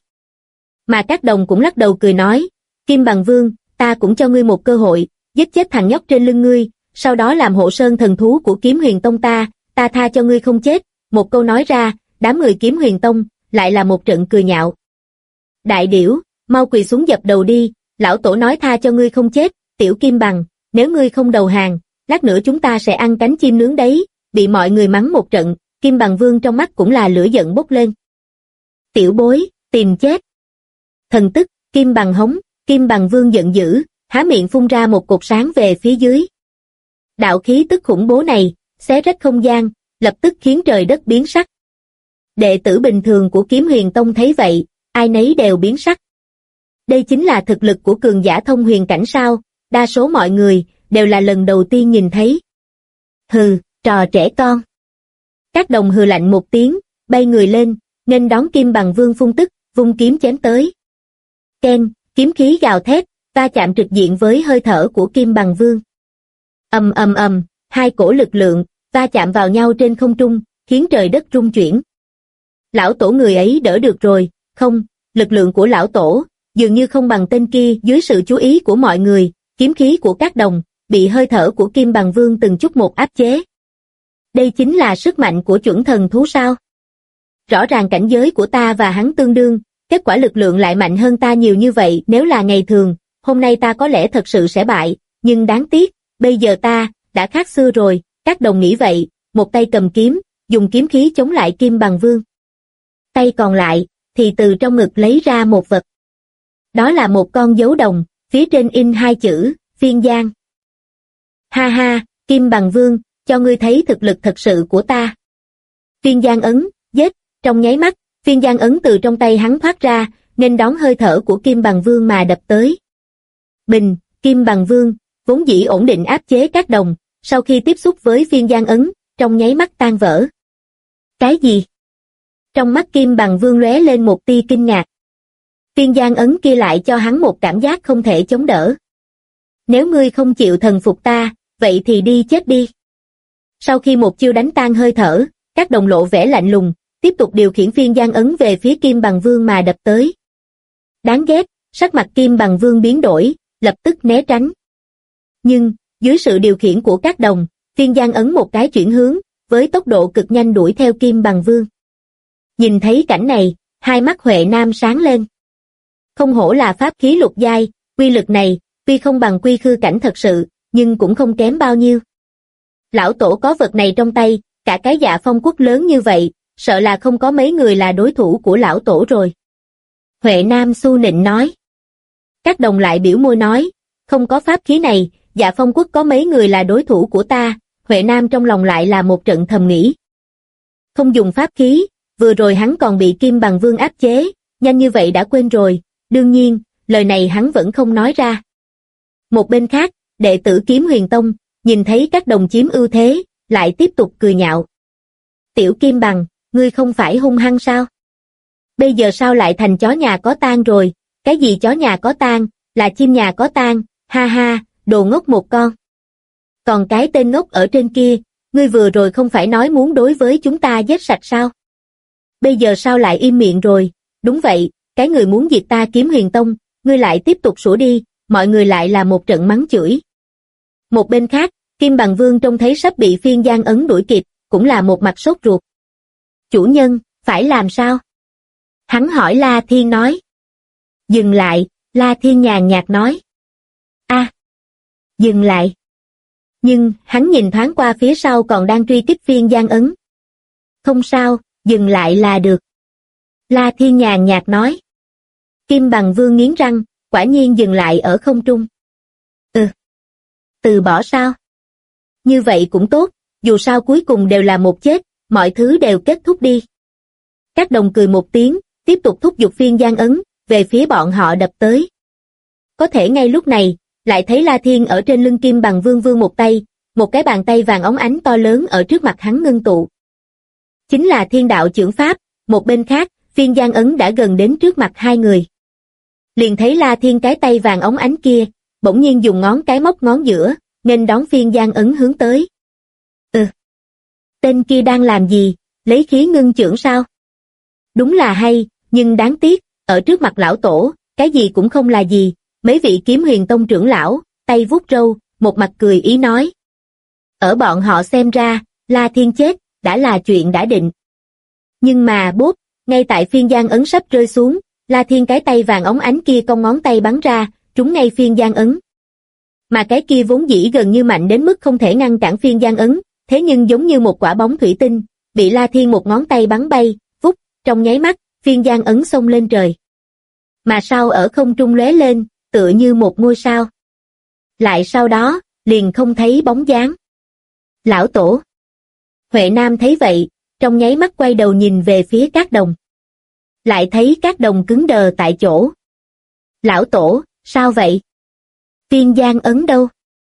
Mà các đồng cũng lắc đầu cười nói, Kim Bằng Vương, ta cũng cho ngươi một cơ hội, giết chết thằng nhóc trên lưng ngươi, sau đó làm hộ sơn thần thú của Kiếm Huyền Tông ta tha cho ngươi không chết. Một câu nói ra, đám người Kiếm Huyền Tông lại là một trận cười nhạo. Đại điểu, mau quỳ xuống dập đầu đi, lão tổ nói tha cho ngươi không chết, tiểu Kim Bằng, nếu ngươi không đầu hàng, lát nữa chúng ta sẽ ăn cánh chim nướng đấy. Bị mọi người mắng một trận, Kim Bằng Vương trong mắt cũng là lửa giận bốc lên. Tiểu bối, tìm chết. Thần tức, Kim Bằng hống, Kim Bằng Vương giận dữ, há miệng phun ra một cột sáng về phía dưới. Đạo khí tức khủng bố này, xé rách không gian, lập tức khiến trời đất biến sắc. Đệ tử bình thường của Kiếm Huyền Tông thấy vậy, ai nấy đều biến sắc. Đây chính là thực lực của cường giả thông huyền cảnh sao? Đa số mọi người đều là lần đầu tiên nhìn thấy. Hừ, trò trẻ con. Các đồng hừ lạnh một tiếng, bay người lên, nghênh đón Kim Bằng Vương phun tức, vung kiếm chém tới. Ken, kiếm khí gào thét, va chạm trực diện với hơi thở của Kim Bằng Vương. Ầm ầm ầm, hai cổ lực lượng va chạm vào nhau trên không trung, khiến trời đất rung chuyển. Lão tổ người ấy đỡ được rồi, không, lực lượng của lão tổ dường như không bằng tên kia. Dưới sự chú ý của mọi người, kiếm khí của các đồng bị hơi thở của Kim Bằng Vương từng chút một áp chế. Đây chính là sức mạnh của chuẩn thần thú sao? Rõ ràng cảnh giới của ta và hắn tương đương, kết quả lực lượng lại mạnh hơn ta nhiều như vậy. Nếu là ngày thường, hôm nay ta có lẽ thật sự sẽ bại, nhưng đáng tiếc, bây giờ ta đã khác xưa rồi. Các đồng nghĩ vậy, một tay cầm kiếm, dùng kiếm khí chống lại Kim Bằng Vương. Tay còn lại thì từ trong ngực lấy ra một vật. Đó là một con dấu đồng, phía trên in hai chữ Phiên Giang. Ha ha, Kim Bằng Vương, cho ngươi thấy thực lực thật sự của ta. Phiên Giang ấn, giết. Trong nháy mắt, Phiên Giang ấn từ trong tay hắn thoát ra, nên đón hơi thở của Kim Bằng Vương mà đập tới. Bình, Kim Bằng Vương vốn dĩ ổn định áp chế các đồng, sau khi tiếp xúc với Phiên Giang ấn, trong nháy mắt tan vỡ. Cái gì? Trong mắt Kim Bằng Vương lóe lên một tia kinh ngạc. Phiên Giang ấn kia lại cho hắn một cảm giác không thể chống đỡ. Nếu ngươi không chịu thần phục ta, vậy thì đi chết đi. Sau khi một chiêu đánh tan hơi thở, các đồng lộ vẻ lạnh lùng, tiếp tục điều khiển Phiên Giang ấn về phía Kim Bằng Vương mà đập tới. Đáng ghét, sắc mặt Kim Bằng Vương biến đổi, lập tức né tránh. Nhưng, dưới sự điều khiển của các đồng, Phiên Giang ấn một cái chuyển hướng, với tốc độ cực nhanh đuổi theo Kim Bằng Vương. Nhìn thấy cảnh này, hai mắt Huệ Nam sáng lên. Không hổ là pháp khí lục giai, quy lực này, tuy không bằng quy khư cảnh thật sự, nhưng cũng không kém bao nhiêu. Lão tổ có vật này trong tay, cả cái Dạ Phong quốc lớn như vậy, sợ là không có mấy người là đối thủ của lão tổ rồi. Huệ Nam xu nịnh nói. Các đồng lại biểu môi nói, không có pháp khí này, Dạ Phong quốc có mấy người là đối thủ của ta. Huệ Nam trong lòng lại là một trận thầm nghĩ. Không dùng pháp khí, vừa rồi hắn còn bị Kim Bằng Vương áp chế, nhanh như vậy đã quên rồi. Đương nhiên, lời này hắn vẫn không nói ra. Một bên khác, đệ tử Kiếm Huyền Tông, nhìn thấy các đồng chiếm ưu thế, lại tiếp tục cười nhạo. Tiểu Kim Bằng, ngươi không phải hung hăng sao? Bây giờ sao lại thành chó nhà có tang rồi? Cái gì chó nhà có tang, là chim nhà có tang, ha ha, đồ ngốc một con. Còn cái tên ngốc ở trên kia, ngươi vừa rồi không phải nói muốn đối với chúng ta giết sạch sao? Bây giờ sao lại im miệng rồi? Đúng vậy, cái người muốn diệt ta Kiếm Huyền Tông, ngươi lại tiếp tục sủa đi. Mọi người lại là một trận mắng chửi. Một bên khác, Kim Bằng Vương trông thấy sắp bị Phiên Giang ấn đuổi kịp, cũng là một mặt sốt ruột. Chủ nhân, phải làm sao? Hắn hỏi La Thiên nói. Dừng lại, La Thiên nhàn nhạt nói. Dừng lại. Nhưng, hắn nhìn thoáng qua phía sau còn đang truy kích Phiên Giang Ấn. Không sao, dừng lại là được. La Thiên nhàn nhạt nói. Kim Bằng Vương nghiến răng, quả nhiên dừng lại ở không trung. Từ bỏ sao? Như vậy cũng tốt, dù sao cuối cùng đều là một chết, mọi thứ đều kết thúc đi. Các đồng cười một tiếng, tiếp tục thúc giục Phiên Giang Ấn, về phía bọn họ đập tới. Có thể ngay lúc này, lại thấy La Thiên ở trên lưng Kim Bằng Vương vươn một tay, một cái bàn tay vàng óng ánh to lớn ở trước mặt hắn ngưng tụ. Chính là Thiên Đạo Chưởng Pháp, một bên khác, Phiên Giang Ấn đã gần đến trước mặt hai người. Liền thấy La Thiên cái tay vàng óng ánh kia, bỗng nhiên dùng ngón cái móc ngón giữa, nên đón Phiên Giang Ấn hướng tới. Tên kia đang làm gì, lấy khí ngưng chưởng sao? Đúng là hay, nhưng đáng tiếc, ở trước mặt lão tổ, cái gì cũng không là gì. Mấy vị Kiếm Huyền Tông trưởng lão, tay vuốt râu, một mặt cười ý nói. Ở bọn họ xem ra, La Thiên chết, đã là chuyện đã định. Nhưng mà bốp, ngay tại Phiên Giang Ấn sắp rơi xuống, La Thiên cái tay vàng óng ánh kia cong ngón tay bắn ra, trúng ngay Phiên Giang Ấn. Mà cái kia vốn dĩ gần như mạnh đến mức không thể ngăn cản Phiên Giang Ấn, thế nhưng giống như một quả bóng thủy tinh, bị La Thiên một ngón tay bắn bay, vút, trong nháy mắt, Phiên Giang Ấn xông lên trời. Mà sao ở không trung lóe lên, tựa như một ngôi sao. Lại sau đó, liền không thấy bóng dáng. Lão tổ. Huệ Nam thấy vậy, trong nháy mắt quay đầu nhìn về phía Cát Đồng. Lại thấy Cát Đồng cứng đờ tại chỗ. Lão tổ, sao vậy? Phiên Giang Ấn đâu?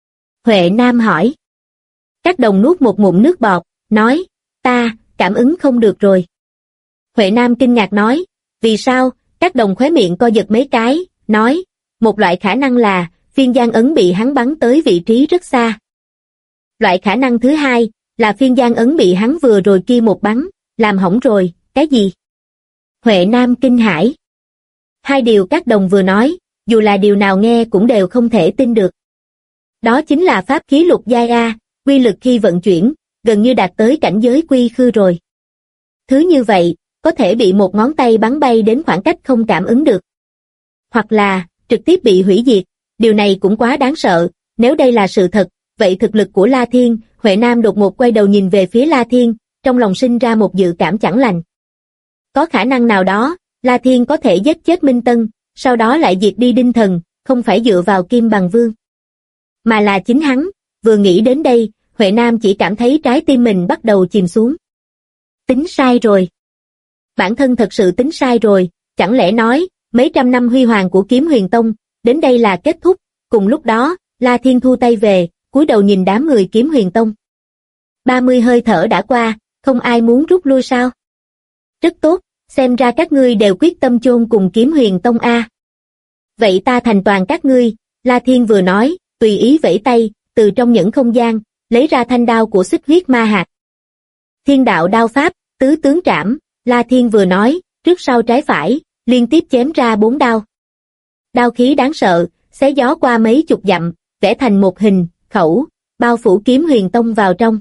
Huệ Nam hỏi. Cát Đồng nuốt một ngụm nước bọt, nói, ta, cảm ứng không được rồi. Huệ Nam kinh ngạc nói, vì sao? Cát Đồng khóe miệng co giật mấy cái, nói, một loại khả năng là, Phiên Giang Ấn bị hắn bắn tới vị trí rất xa. Loại khả năng thứ hai, là Phiên Giang Ấn bị hắn vừa rồi kia một bắn, làm hỏng rồi, cái gì? Huệ Nam kinh hãi. Hai điều Cát Đồng vừa nói, dù là điều nào nghe cũng đều không thể tin được. Đó chính là pháp khí lục giai A, quy lực khi vận chuyển, gần như đạt tới cảnh giới quy khư rồi. Thứ như vậy, có thể bị một ngón tay bắn bay đến khoảng cách không cảm ứng được. Hoặc là, trực tiếp bị hủy diệt, điều này cũng quá đáng sợ, nếu đây là sự thật, vậy thực lực của La Thiên, Huệ Nam đột ngột quay đầu nhìn về phía La Thiên, trong lòng sinh ra một dự cảm chẳng lành. Có khả năng nào đó, La Thiên có thể giết chết Minh Tân, sau đó lại diệt đi Đinh Thần, không phải dựa vào Kim Bằng Vương. Mà là chính hắn, vừa nghĩ đến đây, Huệ Nam chỉ cảm thấy trái tim mình bắt đầu chìm xuống. Tính sai rồi. Bản thân thật sự tính sai rồi, chẳng lẽ nói, mấy trăm năm huy hoàng của Kiếm Huyền Tông, đến đây là kết thúc, cùng lúc đó, La Thiên thu tay về, cúi đầu nhìn đám người Kiếm Huyền Tông. 30 hơi thở đã qua, không ai muốn rút lui sao? Rất tốt, xem ra các ngươi đều quyết tâm chôn cùng Kiếm Huyền Tông A. Vậy ta thành toàn các ngươi, La Thiên vừa nói, tùy ý vẫy tay, từ trong những không gian, lấy ra thanh đao của Xích Huyết Ma Hạt. Thiên đạo đao pháp, tứ tướng trảm, La Thiên vừa nói, trước sau trái phải, liên tiếp chém ra 4 đao. Đao khí đáng sợ, xé gió qua mấy chục dặm, vẽ thành một hình, khẩu, bao phủ Kiếm Huyền Tông vào trong.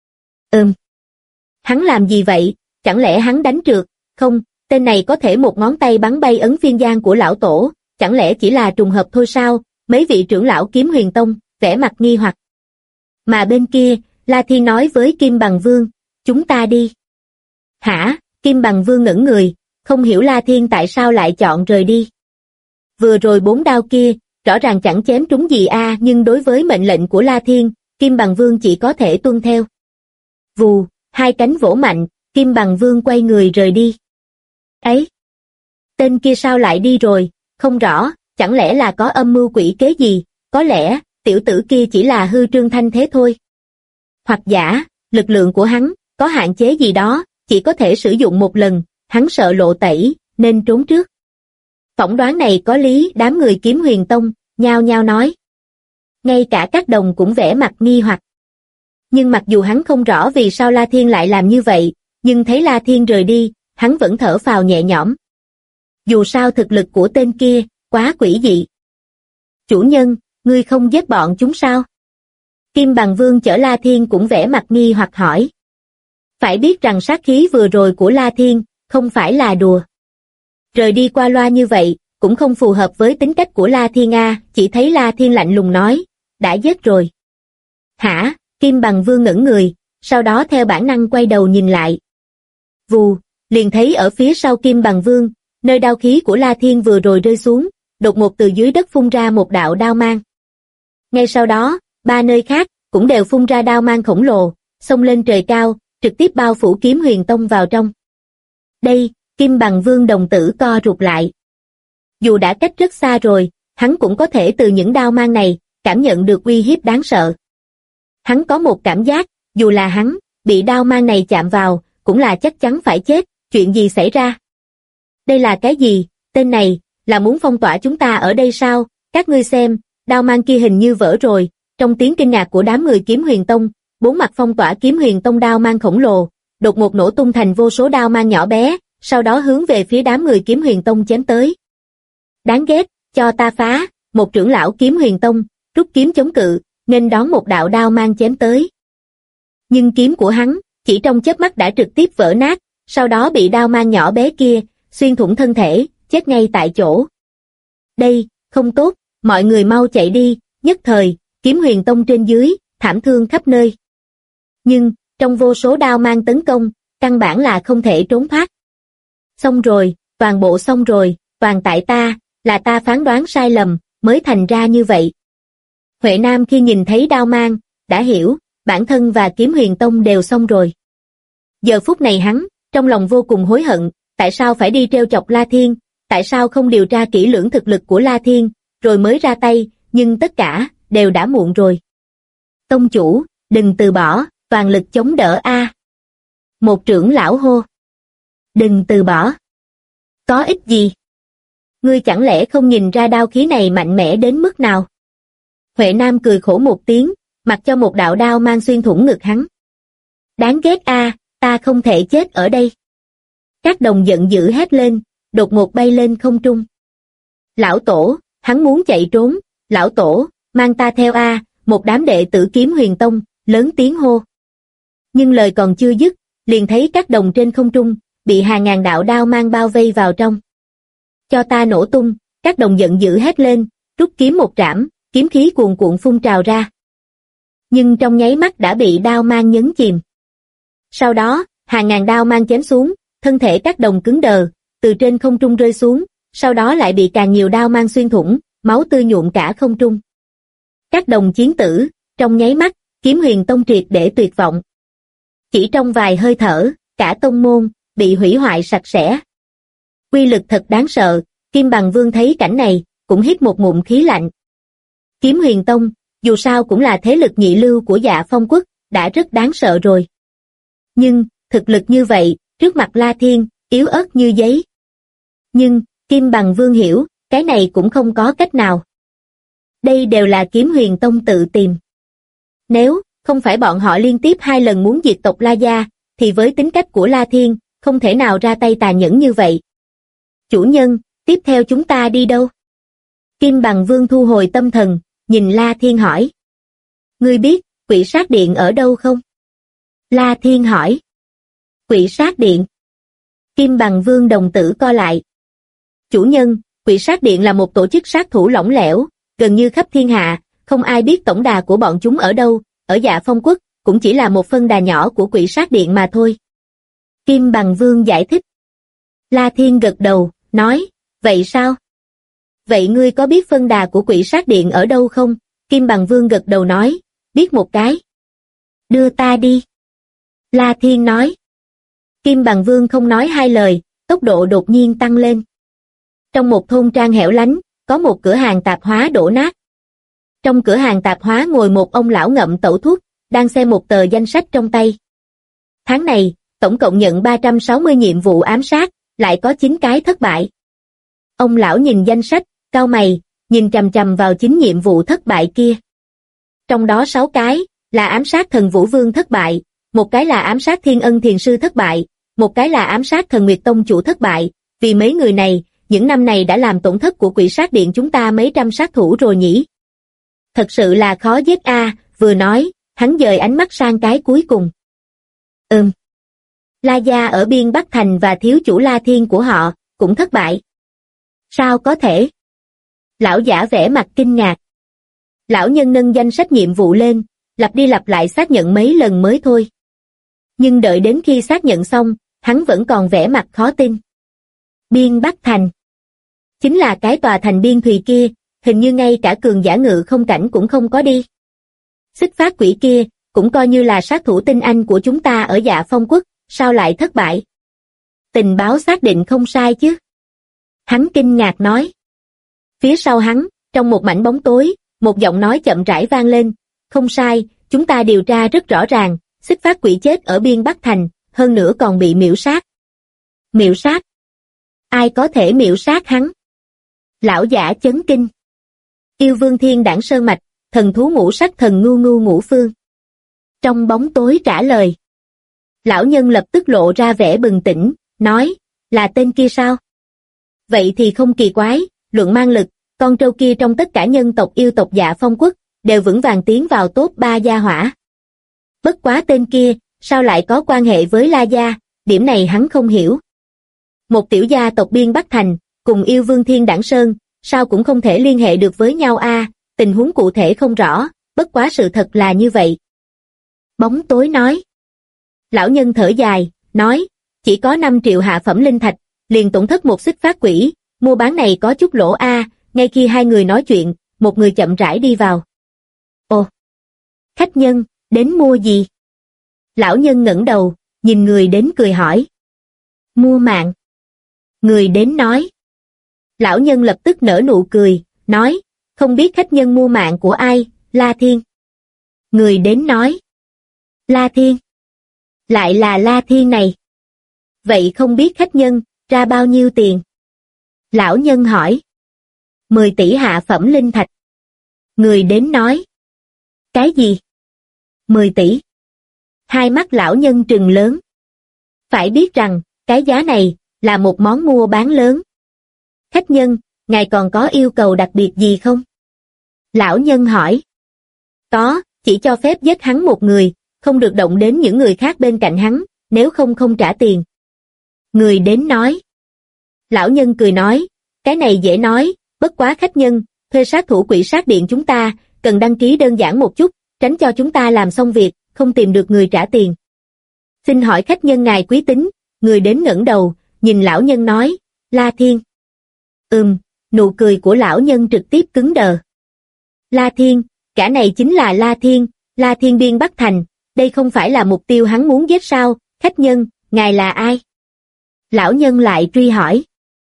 Hắn làm gì vậy? Chẳng lẽ hắn đánh trượt? Không, tên này có thể một ngón tay bắn bay ấn phiên giang của lão tổ, chẳng lẽ chỉ là trùng hợp thôi sao? Mấy vị trưởng lão Kiếm Huyền Tông, vẻ mặt nghi hoặc. Mà bên kia, La Thiên nói với Kim Bằng Vương, chúng ta đi. Hả? Kim Bằng Vương ngẩn người, không hiểu La Thiên tại sao lại chọn rời đi. Vừa rồi 4 đao kia, rõ ràng chẳng chém trúng gì nhưng đối với mệnh lệnh của La Thiên, Kim Bằng Vương chỉ có thể tuân theo. Vù, hai cánh vỗ mạnh, Kim Bằng Vương quay người rời đi. Ấy! Tên kia sao lại đi rồi, không rõ, chẳng lẽ là có âm mưu quỷ kế gì, có lẽ, tiểu tử kia chỉ là hư trương thanh thế thôi. Hoặc giả, lực lượng của hắn, có hạn chế gì đó, chỉ có thể sử dụng một lần, hắn sợ lộ tẩy, nên trốn trước. Phỏng đoán này có lý, đám người Kiếm Huyền Tông, nhao nhao nói. Ngay cả các đồng cũng vẻ mặt nghi hoặc. Nhưng mặc dù hắn không rõ vì sao La Thiên lại làm như vậy, nhưng thấy La Thiên rời đi, hắn vẫn thở phào nhẹ nhõm. Dù sao thực lực của tên kia, quá quỷ dị. Chủ nhân, ngươi không giết bọn chúng sao? Kim Bằng Vương chở La Thiên cũng vẻ mặt nghi hoặc hỏi. Phải biết rằng sát khí vừa rồi của La Thiên, không phải là đùa. Rời đi qua loa như vậy, cũng không phù hợp với tính cách của La Thiên a. Chỉ thấy La Thiên lạnh lùng nói, đã giết rồi. Hả? Kim Bằng Vương ngẩn người, sau đó theo bản năng quay đầu nhìn lại. Vù, liền thấy ở phía sau Kim Bằng Vương, nơi đao khí của La Thiên vừa rồi rơi xuống, đột ngột từ dưới đất phun ra một đạo đao mang. Ngay sau đó, 3 nơi khác cũng đều phun ra đao mang khổng lồ, xông lên trời cao, trực tiếp bao phủ Kiếm Huyền Tông vào trong. Đây, Kim Bằng Vương đồng tử co rụt lại. Dù đã cách rất xa rồi, hắn cũng có thể từ những đao mang này cảm nhận được uy hiếp đáng sợ. Hắn có một cảm giác, dù là hắn bị đao mang này chạm vào, cũng là chắc chắn phải chết. Chuyện gì xảy ra? Đây là cái gì? Tên này là muốn phong tỏa chúng ta ở đây sao? Các ngươi xem, đao mang kia hình như vỡ rồi. Trong tiếng kinh ngạc của đám người Kiếm Huyền Tông, 4 mặt phong tỏa Kiếm Huyền Tông đao mang khổng lồ, đột ngột nổ tung thành vô số đao mang nhỏ bé, sau đó hướng về phía đám người Kiếm Huyền Tông chém tới. Đáng ghét, cho ta phá! Một trưởng lão Kiếm Huyền Tông rút kiếm chống cự, nghênh đón một đạo đao mang chém tới. Nhưng kiếm của hắn chỉ trong chớp mắt đã trực tiếp vỡ nát, sau đó bị đao mang nhỏ bé kia xuyên thủng thân thể, chết ngay tại chỗ. Đây, không tốt, mọi người mau chạy đi. Nhất thời, Kiếm Huyền Tông trên dưới thảm thương khắp nơi. Nhưng trong vô số đao mang tấn công, căn bản là không thể trốn thoát. Xong rồi, toàn bộ xong rồi, toàn tại ta, là ta phán đoán sai lầm, mới thành ra như vậy. Huệ Nam khi nhìn thấy đao mang, đã hiểu, bản thân và Kiếm Huyền Tông đều xong rồi. Giờ phút này hắn, trong lòng vô cùng hối hận, tại sao phải đi trêu chọc La Thiên, tại sao không điều tra kỹ lưỡng thực lực của La Thiên, rồi mới ra tay, nhưng tất cả, đều đã muộn rồi. Tông chủ, đừng từ bỏ, toàn lực chống đỡ a. Một trưởng lão hô. Đừng từ bỏ. Có ích gì? Ngươi chẳng lẽ không nhìn ra đao khí này mạnh mẽ đến mức nào? Huệ Nam cười khổ một tiếng, mặc cho một đạo đao mang xuyên thủng ngực hắn. Đáng ghét a, ta không thể chết ở đây. Các đồng giận dữ hét lên, đột ngột bay lên không trung. Lão tổ, hắn muốn chạy trốn, lão tổ, mang ta theo a, một đám đệ tử Kiếm Huyền Tông, lớn tiếng hô. Nhưng lời còn chưa dứt, liền thấy các đồng trên không trung, bị hàng ngàn đạo đao mang bao vây vào trong. Cho ta nổ tung, các đồng giận dữ hét lên, rút kiếm một trảm, kiếm khí cuồn cuộn phun trào ra. Nhưng trong nháy mắt đã bị đao mang nhấn chìm. Sau đó, hàng ngàn đao mang chém xuống, thân thể các đồng cứng đờ, từ trên không trung rơi xuống, sau đó lại bị càng nhiều đao mang xuyên thủng, máu tươi nhuộm cả không trung. Các đồng chiến tử, trong nháy mắt, Kiếm Huyền Tông triệt để tuyệt vọng. Chỉ trong vài hơi thở, cả tông môn bị hủy hoại sạch sẽ. Quy lực thật đáng sợ, Kim Bằng Vương thấy cảnh này, cũng hít một ngụm khí lạnh. Kiếm Huyền Tông, dù sao cũng là thế lực nhị lưu của Dạ Phong Quốc, đã rất đáng sợ rồi. Nhưng, thực lực như vậy, trước mặt La Thiên, yếu ớt như giấy. Nhưng, Kim Bằng Vương hiểu, cái này cũng không có cách nào. Đây đều là Kiếm Huyền Tông tự tìm. Nếu không phải bọn họ liên tiếp 2 lần muốn diệt tộc La Gia, thì với tính cách của La Thiên, không thể nào ra tay tàn nhẫn như vậy. Chủ nhân, tiếp theo chúng ta đi đâu? Kim Bằng Vương thu hồi tâm thần, nhìn La Thiên hỏi. Ngươi biết, Quỷ Sát Điện ở đâu không? La Thiên hỏi. Quỷ Sát Điện. Kim Bằng Vương đồng tử co lại. Chủ nhân, Quỷ Sát Điện là một tổ chức sát thủ lỏng lẻo, gần như khắp thiên hạ, không ai biết tổng đà của bọn chúng ở đâu, ở Dạ Phong Quốc, cũng chỉ là một phân đà nhỏ của Quỷ Sát Điện mà thôi. Kim Bằng Vương giải thích. La Thiên gật đầu, nói, vậy sao? Vậy ngươi có biết phân đà của Quỷ Sát Điện ở đâu không? Kim Bằng Vương gật đầu nói, biết một cái. Đưa ta đi. La Thiên nói. Kim Bằng Vương không nói 2 lời, tốc độ đột nhiên tăng lên. Trong một thôn trang hẻo lánh, có một cửa hàng tạp hóa đổ nát. Trong cửa hàng tạp hóa ngồi một ông lão ngậm tẩu thuốc, đang xem một tờ danh sách trong tay. Tháng này, tổng cộng nhận 360 nhiệm vụ ám sát, lại có 9 cái thất bại. Ông lão nhìn danh sách, cau mày, nhìn chằm chằm vào 9 nhiệm vụ thất bại kia. Trong đó 6 cái là ám sát thần Vũ Vương thất bại, một cái là ám sát Thiên Ân Thiền Sư thất bại, một cái là ám sát thần Nguyệt Tông Chủ thất bại, vì mấy người này, những năm này đã làm tổn thất của Quỷ Sát Điện chúng ta mấy trăm sát thủ rồi nhỉ. Thật sự là khó giết a. Vừa nói, hắn dời ánh mắt sang cái cuối cùng. La Gia ở biên Bắc Thành và thiếu chủ La Thiên của họ, cũng thất bại. Sao có thể? Lão giả vẻ mặt kinh ngạc. Lão nhân nâng danh sách nhiệm vụ lên, lặp đi lặp lại xác nhận mấy lần mới thôi. Nhưng đợi đến khi xác nhận xong, hắn vẫn còn vẻ mặt khó tin. Biên Bắc Thành. Chính là cái tòa thành biên thùy kia, hình như ngay cả cường giả ngự không cảnh cũng không có đi. Xích phát quỷ kia, cũng coi như là sát thủ tinh anh của chúng ta ở Dạ Phong Quốc, sao lại thất bại? Tình báo xác định không sai chứ? Hắn kinh ngạc nói. Phía sau hắn, trong một mảnh bóng tối, một giọng nói chậm rãi vang lên, không sai, chúng ta điều tra rất rõ ràng, xích phát quỷ chết ở biên Bắc Thành, hơn nữa còn bị miễu sát. Miễu sát? Ai có thể miễu sát hắn? Lão giả chấn kinh. Yêu Vương Thiên Đãng Sơn Mạch, thần thú ngũ sắc thần Ngu Ngu Ngũ Phương. Trong bóng tối trả lời. Lão nhân lập tức lộ ra vẻ bừng tỉnh, nói, là tên kia sao? Vậy thì không kỳ quái, luận mang lực, con trâu kia trong tất cả nhân tộc yêu tộc Dạ Phong Quốc, đều vững vàng tiến vào top 3 gia hỏa. Bất quá tên kia, sao lại có quan hệ với La Gia, điểm này hắn không hiểu. Một tiểu gia tộc biên Bắc Thành, cùng yêu Vương Thiên Đãng Sơn, sao cũng không thể liên hệ được với nhau a, tình huống cụ thể không rõ, bất quá sự thật là như vậy. Bóng tối nói. Lão nhân thở dài, nói, chỉ có 5 triệu hạ phẩm linh thạch, liền tổn thất một xích phát quỷ, mua bán này có chút lỗ a. Ngay khi hai người nói chuyện, một người chậm rãi đi vào. Ồ, khách nhân, đến mua gì? Lão nhân ngẩng đầu, nhìn người đến cười hỏi. Mua mạng. Người đến nói. Lão nhân lập tức nở nụ cười, nói, không biết khách nhân mua mạng của ai, La Thiên. Người đến nói. La Thiên. Lại là La Thiên này. Vậy không biết khách nhân, ra bao nhiêu tiền? Lão nhân hỏi. 10 tỷ hạ phẩm linh thạch. Người đến nói. Cái gì? 10 tỷ. Hai mắt lão nhân trừng lớn. Phải biết rằng, cái giá này, là một món mua bán lớn. Khách nhân, ngài còn có yêu cầu đặc biệt gì không? Lão nhân hỏi. Có, chỉ cho phép giết hắn một người, không được động đến những người khác bên cạnh hắn, nếu không trả tiền. Người đến nói. Lão nhân cười nói, cái này dễ nói, bất quá khách nhân, thuê sát thủ quỷ sát điện chúng ta, cần đăng ký đơn giản một chút, tránh cho chúng ta làm xong việc, không tìm được người trả tiền. Xin hỏi khách nhân ngài quý tính, người đến ngẩng đầu, nhìn lão nhân nói, La Thiên. Nụ cười của lão nhân trực tiếp cứng đờ. La Thiên, cả này chính là La Thiên biên Bắc Thành, đây không phải là mục tiêu hắn muốn giết sao, khách nhân, ngài là ai? Lão nhân lại truy hỏi.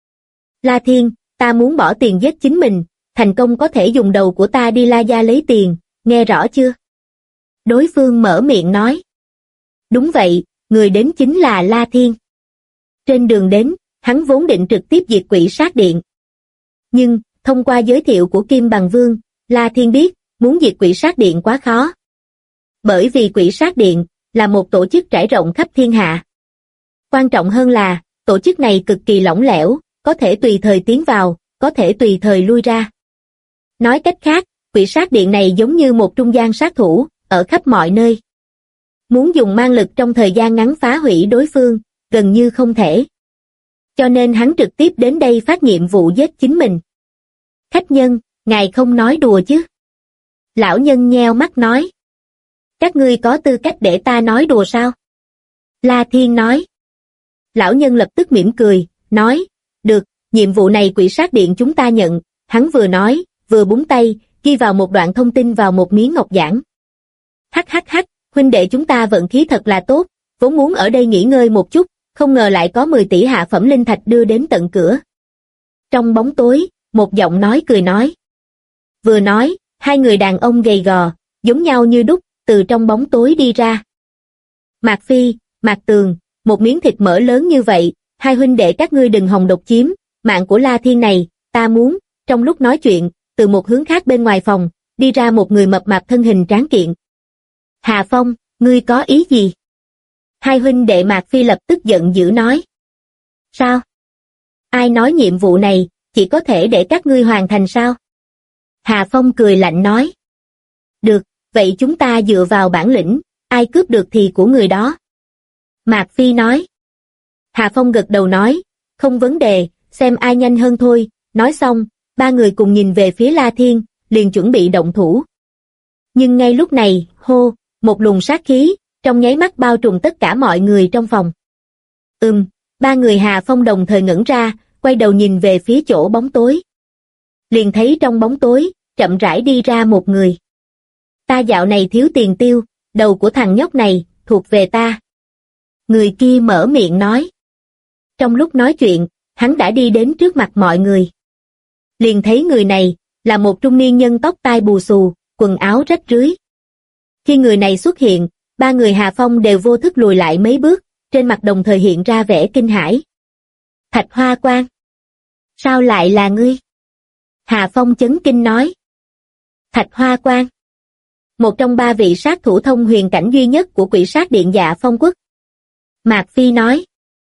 La Thiên, ta muốn bỏ tiền giết chính mình, thành công có thể dùng đầu của ta đi La Gia lấy tiền, nghe rõ chưa? Đối phương mở miệng nói. Đúng vậy, người đến chính là La Thiên. Trên đường đến, hắn vốn định trực tiếp diệt quỷ sát điện. Nhưng, thông qua giới thiệu của Kim Bằng Vương, La Thiên biết, muốn diệt quỷ sát điện quá khó. Bởi vì quỷ sát điện, là một tổ chức trải rộng khắp thiên hạ. Quan trọng hơn là, tổ chức này cực kỳ lỏng lẻo, có thể tùy thời tiến vào, có thể tùy thời lui ra. Nói cách khác, quỷ sát điện này giống như một trung gian sát thủ, ở khắp mọi nơi. Muốn dùng mang lực trong thời gian ngắn phá hủy đối phương, gần như không thể. Cho nên hắn trực tiếp đến đây phát nhiệm vụ giết chính mình. Khách nhân, ngài không nói đùa chứ? Lão nhân nheo mắt nói. Các ngươi có tư cách để ta nói đùa sao? La Thiên nói. Lão nhân lập tức mỉm cười, nói, được, nhiệm vụ này quỷ sát điện chúng ta nhận, hắn vừa nói, vừa búng tay, ghi vào một đoạn thông tin vào một miếng ngọc giản. Hắc, huynh đệ chúng ta vận khí thật là tốt, vốn muốn ở đây nghỉ ngơi một chút, không ngờ lại có 10 tỷ hạ phẩm linh thạch đưa đến tận cửa. Trong bóng tối, một giọng nói cười nói. Vừa nói, hai người đàn ông gầy gò, giống nhau như đúc, từ trong bóng tối đi ra. Mạc Phi, Mạc Tường, một miếng thịt mỡ lớn như vậy, hai huynh đệ các ngươi đừng hòng độc chiếm, mạng của La Thiên này, ta muốn. Trong lúc nói chuyện, từ một hướng khác bên ngoài phòng, đi ra một người mập mạp thân hình tráng kiện. Hà Phong, ngươi có ý gì? Hai huynh đệ Mạc Phi lập tức giận dữ nói. Sao? Ai nói nhiệm vụ này, chỉ có thể để các ngươi hoàn thành sao? Hà Phong cười lạnh nói. Được, vậy chúng ta dựa vào bản lĩnh, ai cướp được thì của người đó. Mạc Phi nói. Hà Phong gật đầu nói, không vấn đề, xem ai nhanh hơn thôi, nói xong, ba người cùng nhìn về phía La Thiên, liền chuẩn bị động thủ. Nhưng ngay lúc này, hô, một luồng sát khí, trong nháy mắt bao trùm tất cả mọi người trong phòng. Ba người Hà Phong đồng thời ngẩng ra, quay đầu nhìn về phía chỗ bóng tối. Liền thấy trong bóng tối, chậm rãi đi ra một người. Ta dạo này thiếu tiền tiêu, đầu của thằng nhóc này, thuộc về ta. Người kia mở miệng nói. Trong lúc nói chuyện, hắn đã đi đến trước mặt mọi người. Liền thấy người này, là một trung niên nhân tóc tai bù xù, quần áo rách rưới. Khi người này xuất hiện, ba người Hà Phong đều vô thức lùi lại mấy bước, trên mặt đồng thời hiện ra vẻ kinh hãi. Thạch Hoa Quan. Sao lại là ngươi? Hà Phong chấn kinh nói. Thạch Hoa Quan. Một trong ba vị sát thủ thông huyền cảnh duy nhất của Quỷ Sát Điện Dạ Phong Quốc. Mạc Phi nói.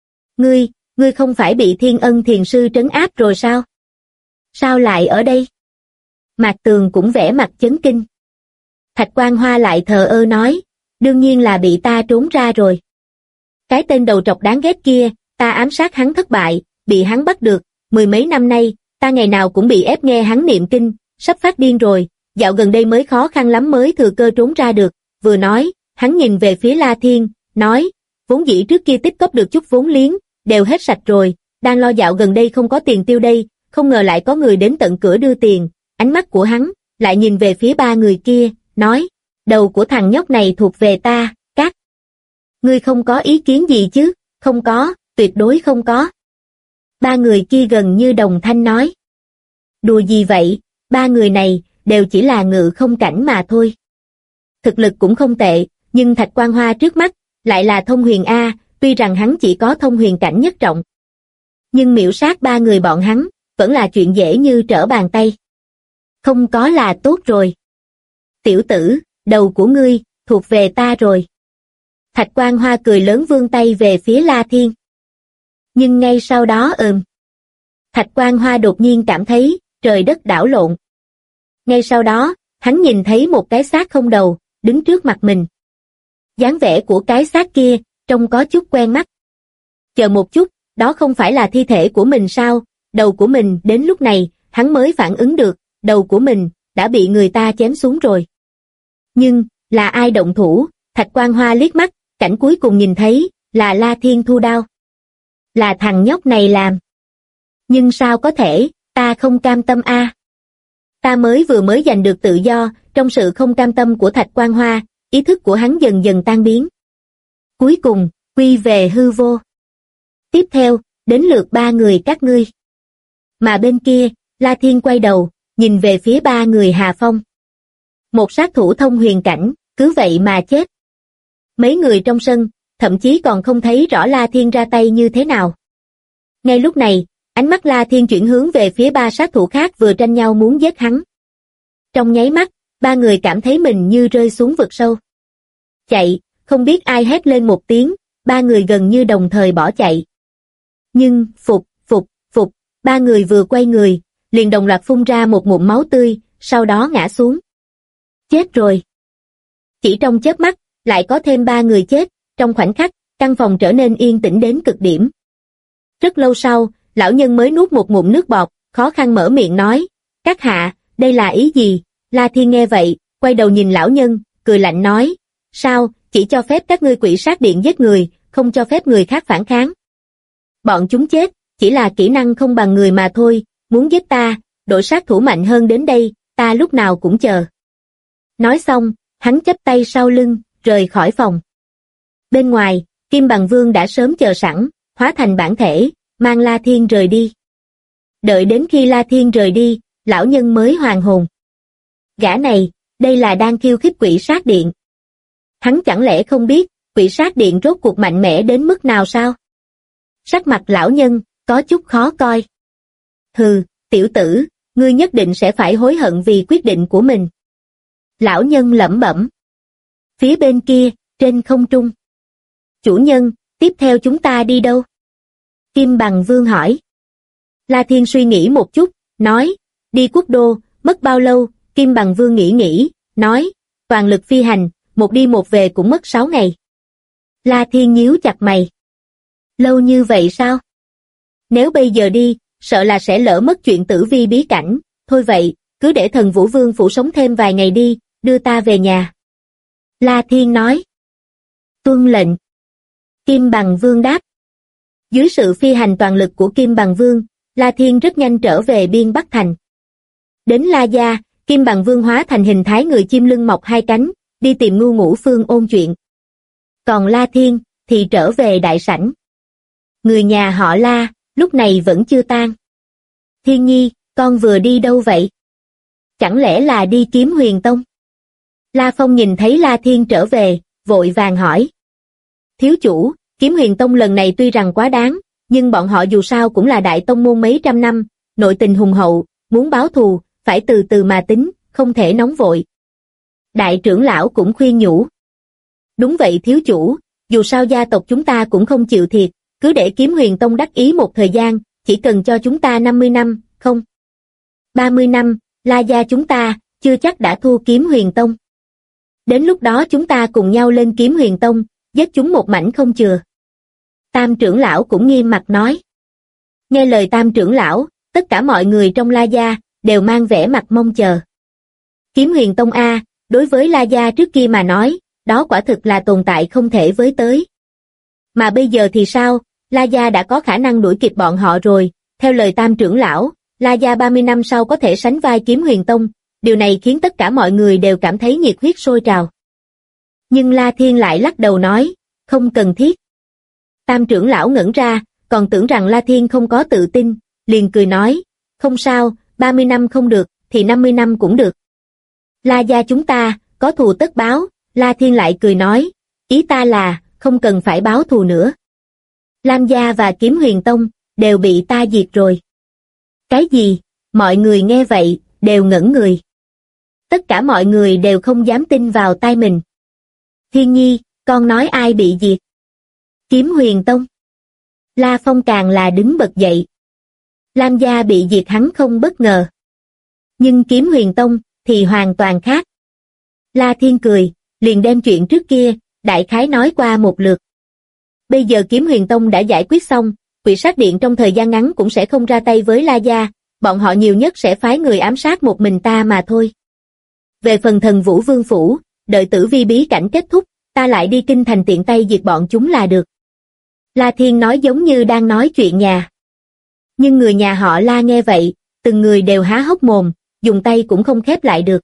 Ngươi không phải bị Thiên Ân Thiền Sư trấn áp rồi sao? Sao lại ở đây? Mạc Tường cũng vẻ mặt chấn kinh. Thạch Quan Hoa lại thờ ơ nói, đương nhiên là bị ta trốn ra rồi. Cái tên đầu trọc đáng ghét kia, ta ám sát hắn thất bại, bị hắn bắt được, mười mấy năm nay, ta ngày nào cũng bị ép nghe hắn niệm kinh, sắp phát điên rồi, dạo gần đây mới khó khăn lắm mới thừa cơ trốn ra được, vừa nói, hắn nhìn về phía La Thiên, nói, vốn dĩ trước kia tích góp được chút vốn liếng, đều hết sạch rồi, đang lo dạo gần đây không có tiền tiêu đây, không ngờ lại có người đến tận cửa đưa tiền, ánh mắt của hắn, lại nhìn về phía ba người kia, nói, đầu của thằng nhóc này thuộc về ta, các. Ngươi không có ý kiến gì chứ? Không có, tuyệt đối không có. Ba người kia gần như đồng thanh nói. Đùa gì vậy, ba người này, đều chỉ là ngự không cảnh mà thôi. Thực lực cũng không tệ, nhưng Thạch Quan Hoa trước mắt, lại là thông huyền A, tuy rằng hắn chỉ có thông huyền cảnh nhất trọng. Nhưng miểu sát ba người bọn hắn, vẫn là chuyện dễ như trở bàn tay. Không có là tốt rồi. Tiểu tử, đầu của ngươi, thuộc về ta rồi. Thạch Quan Hoa cười lớn vươn tay về phía La Thiên. Nhưng ngay sau đó Thạch Quan Hoa đột nhiên cảm thấy, trời đất đảo lộn. Ngay sau đó, hắn nhìn thấy một cái xác không đầu, đứng trước mặt mình. Dáng vẻ của cái xác kia, trông có chút quen mắt. Chờ một chút, đó không phải là thi thể của mình sao? Đầu của mình, đến lúc này, hắn mới phản ứng được, đầu của mình, đã bị người ta chém xuống rồi. Nhưng, là ai động thủ? Thạch Quan Hoa liếc mắt, cảnh cuối cùng nhìn thấy, là La Thiên thu đao. Là thằng nhóc này làm. Nhưng sao có thể, ta không cam tâm a. Ta vừa mới giành được tự do, trong sự không cam tâm của Thạch Quan Hoa, ý thức của hắn dần dần tan biến. Cuối cùng, quy về hư vô. Tiếp theo, đến lượt ba người các ngươi. Mà bên kia, La Thiên quay đầu, nhìn về phía ba người Hà Phong. Một sát thủ thông huyền cảnh, cứ vậy mà chết. Mấy người trong sân, thậm chí còn không thấy rõ La Thiên ra tay như thế nào. Ngay lúc này, ánh mắt La Thiên chuyển hướng về phía ba sát thủ khác vừa tranh nhau muốn giết hắn. Trong nháy mắt, ba người cảm thấy mình như rơi xuống vực sâu. Chạy, không biết ai hét lên một tiếng, ba người gần như đồng thời bỏ chạy. Nhưng, phục, ba người vừa quay người, liền đồng loạt phun ra một ngụm máu tươi, sau đó ngã xuống. Chết rồi. Chỉ trong chớp mắt, lại có thêm ba người chết, trong khoảnh khắc, căn phòng trở nên yên tĩnh đến cực điểm. Rất lâu sau, lão nhân mới nuốt một ngụm nước bọt, khó khăn mở miệng nói, các hạ, đây là ý gì? La Thiên nghe vậy, quay đầu nhìn lão nhân, cười lạnh nói, sao, chỉ cho phép các ngươi Quỷ Sát Điện giết người, không cho phép người khác phản kháng. Bọn chúng chết, chỉ là kỹ năng không bằng người mà thôi, muốn giết ta, đội sát thủ mạnh hơn đến đây, ta lúc nào cũng chờ. Nói xong, hắn chắp tay sau lưng, rời khỏi phòng. Bên ngoài, Kim Bằng Vương đã sớm chờ sẵn, hóa thành bản thể, mang La Thiên rời đi. Đợi đến khi La Thiên rời đi, lão nhân mới hoàn hồn. Gã này, đây là đang khiêu khích Quỷ Sát Điện. Hắn chẳng lẽ không biết, Quỷ Sát Điện rốt cuộc mạnh mẽ đến mức nào sao? Sắc mặt lão nhân, có chút khó coi. Hừ, tiểu tử, ngươi nhất định sẽ phải hối hận vì quyết định của mình. Lão nhân lẩm bẩm. Phía bên kia, trên không trung. Chủ nhân, tiếp theo chúng ta đi đâu? Kim Bằng Vương hỏi. La Thiên suy nghĩ một chút, nói, đi Quốc Đô, mất bao lâu? Kim Bằng Vương nghĩ, nói, toàn lực phi hành, một đi một về cũng mất 6 ngày. La Thiên nhíu chặt mày. Lâu như vậy sao? Nếu bây giờ đi, sợ là sẽ lỡ mất chuyện tử vi bí cảnh, thôi vậy, cứ để Thần Vũ Vương phủ sống thêm vài ngày đi, đưa ta về nhà. La Thiên nói. Tuân lệnh. Kim Bằng Vương đáp. Dưới sự phi hành toàn lực của Kim Bằng Vương, La Thiên rất nhanh trở về biên Bắc Thành. Đến La Gia, Kim Bằng Vương hóa thành hình thái người chim lưng mọc hai cánh, đi tìm Ngưu Ngũ Phương ôn chuyện. Còn La Thiên, thì trở về đại sảnh. Người nhà họ La, lúc này vẫn chưa tan. Thiên Nhi, con vừa đi đâu vậy? Chẳng lẽ là đi kiếm Huyền Tông? La Phong nhìn thấy La Thiên trở về, vội vàng hỏi. Thiếu chủ, kiếm Huyền Tông lần này tuy rằng quá đáng, nhưng bọn họ dù sao cũng là đại tông môn mấy trăm năm, nội tình hùng hậu, muốn báo thù, phải từ từ mà tính, không thể nóng vội. Đại trưởng lão cũng khuyên nhủ. Đúng vậy thiếu chủ, dù sao gia tộc chúng ta cũng không chịu thiệt, cứ để kiếm Huyền Tông đắc ý một thời gian, chỉ cần cho chúng ta 50 năm, không? 30 năm, La Gia chúng ta, chưa chắc đã thua kiếm Huyền Tông. Đến lúc đó chúng ta cùng nhau lên kiếm Huyền Tông, giết chúng một mảnh không chừa. Tam trưởng lão cũng nghiêm mặt nói. Nghe lời Tam trưởng lão, tất cả mọi người trong La Gia, đều mang vẻ mặt mong chờ. Kiếm Huyền Tông A, đối với La Gia trước kia mà nói, đó quả thực là tồn tại không thể với tới. Mà bây giờ thì sao, La Gia đã có khả năng đuổi kịp bọn họ rồi, theo lời Tam trưởng lão, La Gia 30 năm sau có thể sánh vai kiếm Huyền Tông, điều này khiến tất cả mọi người đều cảm thấy nhiệt huyết sôi trào. Nhưng La Thiên lại lắc đầu nói, không cần thiết. Tam trưởng lão ngẩn ra, còn tưởng rằng La Thiên không có tự tin, liền cười nói, không sao, 30 năm không được, thì 50 năm cũng được. La Gia chúng ta, có thù tất báo, La Thiên lại cười nói, ý ta là, không cần phải báo thù nữa. Lam Gia và kiếm Huyền Tông, đều bị ta diệt rồi. Cái gì? Mọi người nghe vậy, đều ngẩn người. Tất cả mọi người đều không dám tin vào tai mình. Thiên Nhi, con nói ai bị diệt? Kiếm Huyền Tông. La Phong càng là đứng bật dậy. Lam Gia bị diệt hắn không bất ngờ. Nhưng kiếm Huyền Tông, thì hoàn toàn khác. La Thiên cười, liền đem chuyện trước kia, đại khái nói qua một lượt. Bây giờ kiếm Huyền Tông đã giải quyết xong, Quỷ Sát Điện trong thời gian ngắn cũng sẽ không ra tay với La Gia, bọn họ nhiều nhất sẽ phái người ám sát một mình ta mà thôi. Về phần Thần Vũ Vương phủ, đợi tử vi bí cảnh kết thúc, ta lại đi kinh thành tiện tay diệt bọn chúng là được. La Thiên nói giống như đang nói chuyện nhà. Nhưng người nhà họ La nghe vậy, từng người đều há hốc mồm, dùng tay cũng không khép lại được.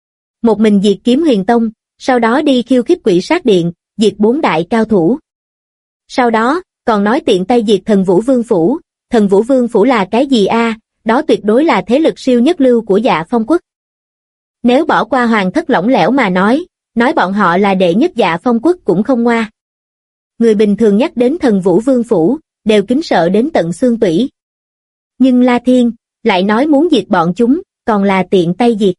Một mình diệt kiếm Huyền Tông, sau đó đi khiêu khích Quỷ Sát Điện, diệt 4 đại cao thủ. Sau đó, còn nói tiện tay diệt Thần Vũ Vương phủ. Thần Vũ Vương phủ là cái gì a? Đó tuyệt đối là thế lực siêu nhất lưu của Dạ Phong quốc. Nếu bỏ qua hoàng thất lỏng lẻo mà nói bọn họ là đệ nhất Dạ Phong quốc cũng không ngoa. Người bình thường nhắc đến Thần Vũ Vương phủ, đều kính sợ đến tận xương tủy. Nhưng La Thiên, lại nói muốn diệt bọn chúng, còn là tiện tay diệt.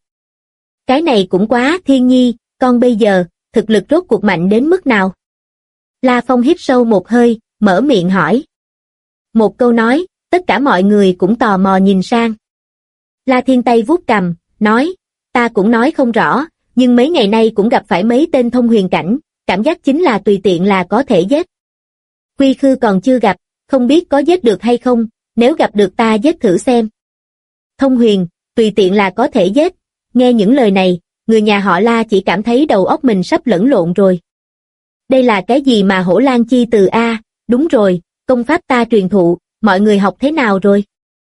Cái này cũng quá. Thiên Nhi, con bây giờ, thực lực rốt cuộc mạnh đến mức nào? La Phong hít sâu một hơi, mở miệng hỏi. Một câu nói, tất cả mọi người cũng tò mò nhìn sang. La Thiên tay vuốt cằm, nói, ta cũng nói không rõ, nhưng mấy ngày nay cũng gặp phải mấy tên thông huyền cảnh, cảm giác chính là tùy tiện là có thể giết. Quy Khư còn chưa gặp, không biết có giết được hay không, nếu gặp được ta giết thử xem. Thông huyền, tùy tiện là có thể giết. Nghe những lời này, người nhà họ La chỉ cảm thấy đầu óc mình sắp lẫn lộn rồi. Đây là cái gì mà Hổ Lan Chi Từ a? Đúng rồi, công pháp ta truyền thụ, mọi người học thế nào rồi?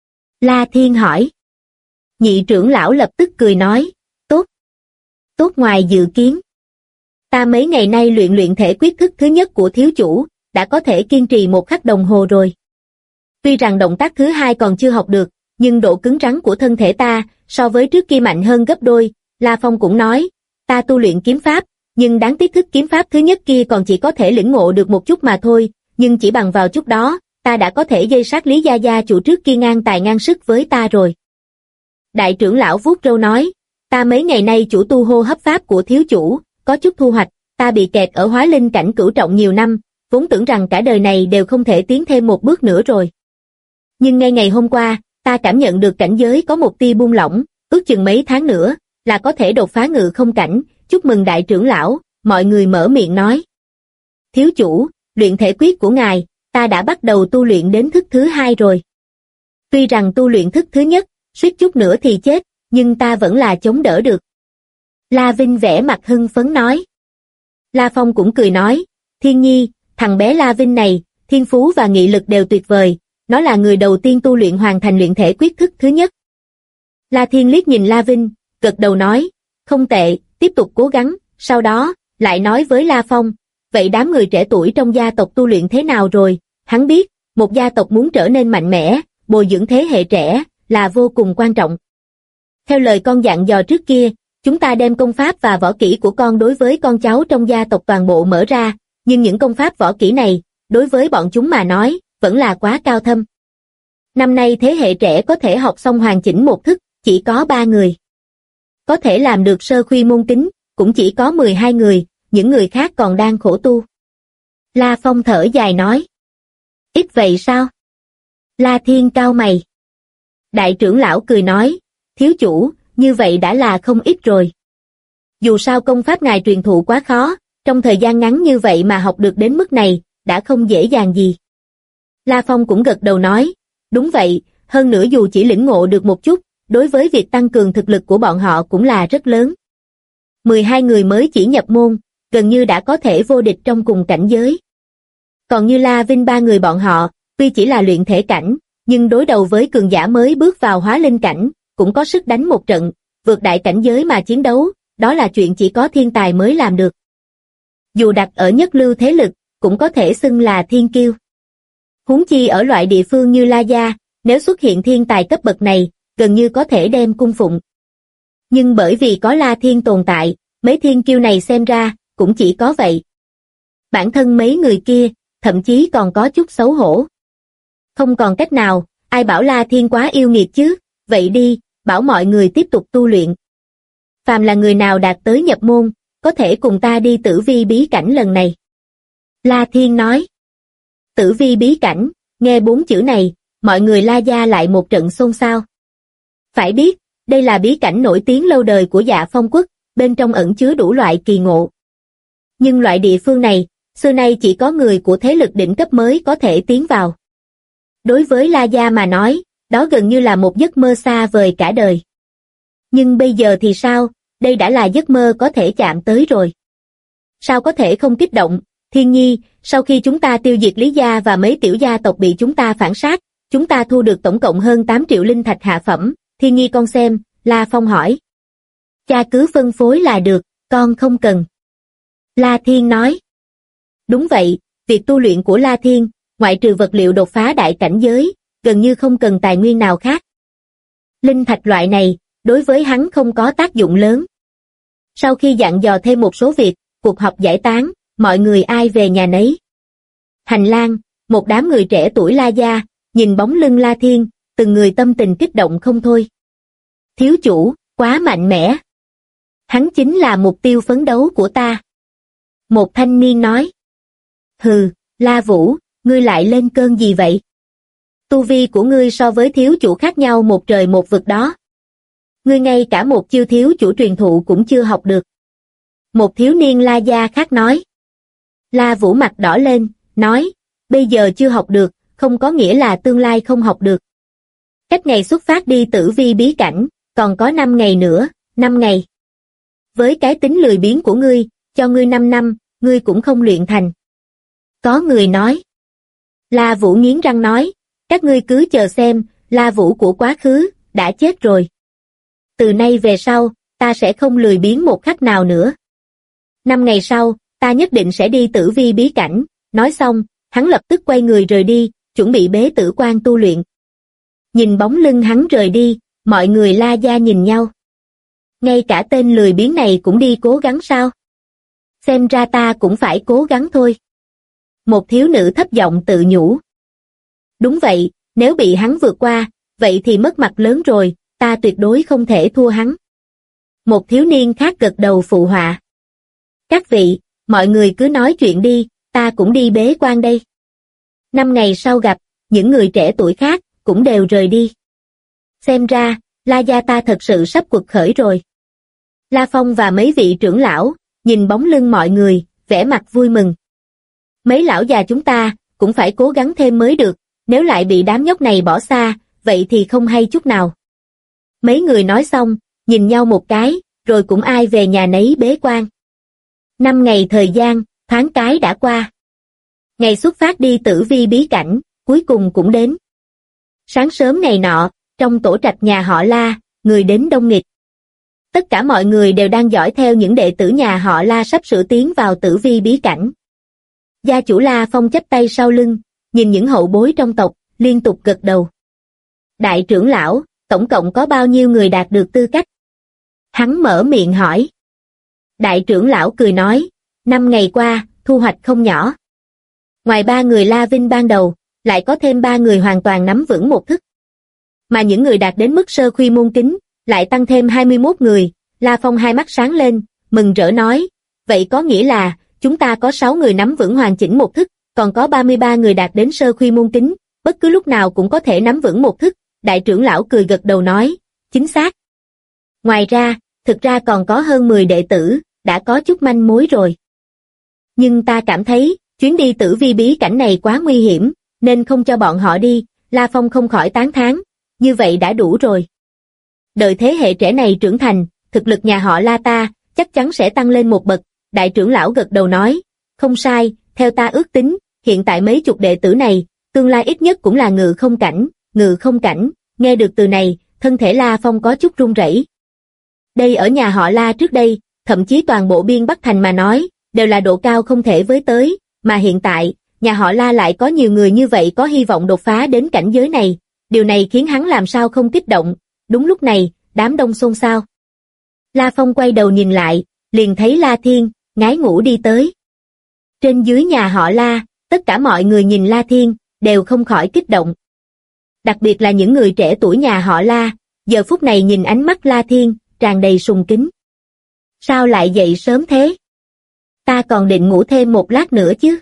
La Thiên hỏi. Nhị trưởng lão lập tức cười nói, tốt. Tốt ngoài dự kiến. Ta mấy ngày nay luyện thể quyết thức thứ nhất của thiếu chủ, đã có thể kiên trì 1 khắc đồng hồ rồi. Tuy rằng động tác thứ hai còn chưa học được, nhưng độ cứng rắn của thân thể ta, so với trước kia mạnh hơn gấp đôi. La Phong cũng nói, ta tu luyện kiếm pháp, nhưng đáng tiếc thức kiếm pháp thứ nhất kia còn chỉ có thể lĩnh ngộ được một chút mà thôi, nhưng chỉ bằng vào chút đó, ta đã có thể dây sát Lý Gia Gia chủ trước kia ngang tài ngang sức với ta rồi. Đại trưởng lão vuốt râu nói, ta mấy ngày nay chủ tu hô hấp pháp của thiếu chủ, có chút thu hoạch, ta bị kẹt ở hóa linh cảnh cửu trọng nhiều năm, vốn tưởng rằng cả đời này đều không thể tiến thêm một bước nữa rồi. Nhưng ngay ngày hôm qua, ta cảm nhận được cảnh giới có một tia buông lỏng, ước chừng mấy tháng nữa, là có thể đột phá ngự không cảnh, chúc mừng đại trưởng lão, mọi người mở miệng nói. Thiếu chủ, luyện thể quyết của ngài, ta đã bắt đầu tu luyện đến thức thứ 2 rồi. Tuy rằng tu luyện thức thứ nhất, suýt chút nữa thì chết, nhưng ta vẫn là chống đỡ được. La Vinh vẻ mặt hưng phấn nói. La Phong cũng cười nói, Thiên Nhi, thằng bé La Vinh này, thiên phú và nghị lực đều tuyệt vời, nó là người đầu tiên tu luyện hoàn thành luyện thể quyết thức thứ nhất. La Thiên liếc nhìn La Vinh, gật đầu nói, không tệ, tiếp tục cố gắng, sau đó, lại nói với La Phong, vậy đám người trẻ tuổi trong gia tộc tu luyện thế nào rồi? Hắn biết, một gia tộc muốn trở nên mạnh mẽ, bồi dưỡng thế hệ trẻ, là vô cùng quan trọng. Theo lời con dặn dò trước kia, chúng ta đem công pháp và võ kỹ của con đối với con cháu trong gia tộc toàn bộ mở ra, nhưng những công pháp võ kỹ này, đối với bọn chúng mà nói, vẫn là quá cao thâm. Năm nay thế hệ trẻ có thể học xong hoàn chỉnh một thức, chỉ có 3 người. Có thể làm được sơ khuy môn kính, cũng chỉ có 12 người, những người khác còn đang khổ tu. La Phong thở dài nói. Ít vậy sao? La Thiên cau mày. Đại trưởng lão cười nói, thiếu chủ, như vậy đã là không ít rồi. Dù sao công pháp ngài truyền thụ quá khó, trong thời gian ngắn như vậy mà học được đến mức này, đã không dễ dàng gì. La Phong cũng gật đầu nói, đúng vậy, hơn nữa dù chỉ lĩnh ngộ được một chút, đối với việc tăng cường thực lực của bọn họ cũng là rất lớn. 12 người mới chỉ nhập môn, gần như đã có thể vô địch trong cùng cảnh giới. Còn như La Vinh 3 người bọn họ, tuy chỉ là luyện thể cảnh, nhưng đối đầu với cường giả mới bước vào hóa linh cảnh, cũng có sức đánh một trận, vượt đại cảnh giới mà chiến đấu, đó là chuyện chỉ có thiên tài mới làm được. Dù đặt ở nhất lưu thế lực, cũng có thể xưng là thiên kiêu. Huống chi ở loại địa phương như La Gia, nếu xuất hiện thiên tài cấp bậc này, gần như có thể đem cung phụng. Nhưng bởi vì có La Thiên tồn tại, mấy thiên kiêu này xem ra, cũng chỉ có vậy. Bản thân mấy người kia, thậm chí còn có chút xấu hổ. Không còn cách nào, ai bảo La Thiên quá yêu nghiệt chứ, vậy đi, bảo mọi người tiếp tục tu luyện. Phàm là người nào đạt tới nhập môn, có thể cùng ta đi tử vi bí cảnh lần này. La Thiên nói. Tử vi bí cảnh, nghe 4 chữ này, mọi người La Gia lại một trận xôn xao. Phải biết, đây là bí cảnh nổi tiếng lâu đời của Dạ Phong quốc, bên trong ẩn chứa đủ loại kỳ ngộ. Nhưng loại địa phương này, xưa nay chỉ có người của thế lực đỉnh cấp mới có thể tiến vào. Đối với La Gia mà nói, đó gần như là một giấc mơ xa vời cả đời. Nhưng bây giờ thì sao, đây đã là giấc mơ có thể chạm tới rồi. Sao có thể không kích động, Thiên Nhi, sau khi chúng ta tiêu diệt Lý Gia và mấy tiểu gia tộc bị chúng ta phản sát, chúng ta thu được tổng cộng hơn 8 triệu linh thạch hạ phẩm, Thiên Nhi con xem, La Phong hỏi. Cha cứ phân phối là được, con không cần. La Thiên nói. Đúng vậy, việc tu luyện của La Thiên, ngoại trừ vật liệu đột phá đại cảnh giới, gần như không cần tài nguyên nào khác. Linh thạch loại này, đối với hắn không có tác dụng lớn. Sau khi dặn dò thêm một số việc, cuộc họp giải tán, mọi người ai về nhà nấy. Hành lang, một đám người trẻ tuổi La Gia, nhìn bóng lưng La Thiên, từng người tâm tình kích động không thôi. Thiếu chủ, quá mạnh mẽ. Hắn chính là mục tiêu phấn đấu của ta. Một thanh niên nói. Hừ, La Vũ, ngươi lại lên cơn gì vậy? Tu vi của ngươi so với thiếu chủ khác nhau một trời một vực đó. Ngươi ngay cả một chiêu thiếu chủ truyền thụ cũng chưa học được. Một thiếu niên La Gia khác nói. La Vũ mặt đỏ lên, nói, bây giờ chưa học được, không có nghĩa là tương lai không học được. Cách ngày xuất phát đi tử vi bí cảnh, còn có 5 ngày nữa, 5 ngày. Với cái tính lười biếng của ngươi, cho ngươi 5 năm, ngươi cũng không luyện thành. Có người nói. La Vũ nghiến răng nói, các ngươi cứ chờ xem, La Vũ của quá khứ, đã chết rồi. Từ nay về sau, ta sẽ không lười biếng một khắc nào nữa. 5 ngày sau, ta nhất định sẽ đi tử vi bí cảnh. Nói xong, hắn lập tức quay người rời đi, chuẩn bị bế tử quan tu luyện. Nhìn bóng lưng hắn rời đi, mọi người La Gia nhìn nhau. Ngay cả tên lười biếng này cũng đi cố gắng sao? Xem ra ta cũng phải cố gắng thôi. Một thiếu nữ thấp giọng tự nhủ. Đúng vậy, nếu bị hắn vượt qua, vậy thì mất mặt lớn rồi, ta tuyệt đối không thể thua hắn. Một thiếu niên khác gật đầu phụ họa. Các vị, mọi người cứ nói chuyện đi, ta cũng đi bế quan đây. 5 ngày sau gặp, những người trẻ tuổi khác cũng đều rời đi. Xem ra, La Gia ta thật sự sắp quật khởi rồi. La Phong và mấy vị trưởng lão, nhìn bóng lưng mọi người, vẻ mặt vui mừng. Mấy lão già chúng ta, cũng phải cố gắng thêm mới được, nếu lại bị đám nhóc này bỏ xa, vậy thì không hay chút nào. Mấy người nói xong, nhìn nhau một cái, rồi cũng ai về nhà nấy bế quan. 5 ngày thời gian, thoáng cái đã qua. Ngày xuất phát đi Tử Vi bí cảnh, cuối cùng cũng đến. Sáng sớm ngày nọ, trong tổ trạch nhà họ La, người đến đông nghịt. Tất cả mọi người đều đang dõi theo những đệ tử nhà họ La sắp sửa tiến vào Tử Vi bí cảnh. Gia chủ La Phong chắp tay sau lưng, nhìn những hậu bối trong tộc, liên tục gật đầu. Đại trưởng lão, tổng cộng có bao nhiêu người đạt được tư cách? Hắn mở miệng hỏi. Đại trưởng lão cười nói, 5 ngày qua, thu hoạch không nhỏ. Ngoài 3 người La Vinh ban đầu, lại có thêm 3 người hoàn toàn nắm vững một thức. Mà những người đạt đến mức sơ khuy môn kính, lại tăng thêm 21 người. La Phong hai mắt sáng lên, mừng rỡ nói, vậy có nghĩa là, chúng ta có 6 người nắm vững hoàn chỉnh một thức, còn có 33 người đạt đến sơ khuy môn kính, bất cứ lúc nào cũng có thể nắm vững một thức. Đại trưởng lão cười gật đầu nói, chính xác. Ngoài ra, thực ra còn có hơn 10 đệ tử, đã có chút manh mối rồi. Nhưng ta cảm thấy, chuyến đi Tử Vi bí cảnh này quá nguy hiểm, nên không cho bọn họ đi. La Phong không khỏi tán thán, như vậy đã đủ rồi. Đợi thế hệ trẻ này trưởng thành, thực lực nhà họ La ta, chắc chắn sẽ tăng lên một bậc. Đại trưởng lão gật đầu nói, không sai, theo ta ước tính, hiện tại mấy chục đệ tử này, tương lai ít nhất cũng là ngự không cảnh. Ngự không cảnh, nghe được từ này, thân thể La Phong có chút run rẩy. Đây ở nhà họ La trước đây, thậm chí toàn bộ biên Bắc Thành mà nói, đều là độ cao không thể với tới, mà hiện tại, nhà họ La lại có nhiều người như vậy có hy vọng đột phá đến cảnh giới này, điều này khiến hắn làm sao không kích động. Đúng lúc này, đám đông xôn xao. La Phong quay đầu nhìn lại, liền thấy La Thiên, ngái ngủ đi tới. Trên dưới nhà họ La, tất cả mọi người nhìn La Thiên, đều không khỏi kích động. Đặc biệt là những người trẻ tuổi nhà họ La, giờ phút này nhìn ánh mắt La Thiên, tràn đầy sùng kính. Sao lại dậy sớm thế? Ta còn định ngủ thêm một lát nữa chứ.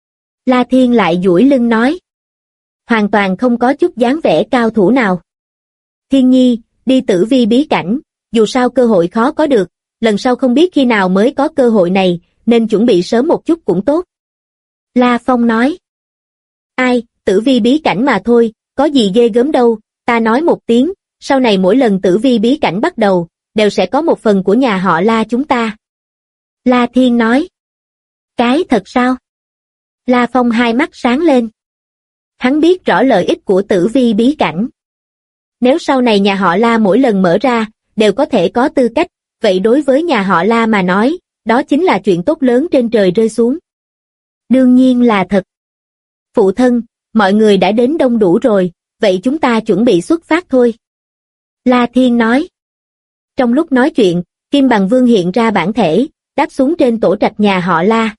La Thiên lại duỗi lưng nói. Hoàn toàn không có chút dáng vẻ cao thủ nào. Thiên Nhi, đi Tử Vi bí cảnh, dù sao cơ hội khó có được, lần sau không biết khi nào mới có cơ hội này, nên chuẩn bị sớm một chút cũng tốt. La Phong nói. Ai, Tử Vi bí cảnh mà thôi, có gì ghê gớm đâu, ta nói một tiếng, sau này mỗi lần Tử Vi bí cảnh bắt đầu, đều sẽ có một phần của nhà họ La chúng ta. La Thiên nói. Cái thật sao? La Phong hai mắt sáng lên. Hắn biết rõ lợi ích của Tử Vi bí cảnh. Nếu sau này nhà họ La mỗi lần mở ra, đều có thể có tư cách, vậy đối với nhà họ La mà nói, đó chính là chuyện tốt lớn trên trời rơi xuống. Đương nhiên là thật. Phụ thân, mọi người đã đến đông đủ rồi, vậy chúng ta chuẩn bị xuất phát thôi. La Thiên nói. Trong lúc nói chuyện, Kim Bằng Vương hiện ra bản thể, đáp xuống trên tổ trạch nhà họ La.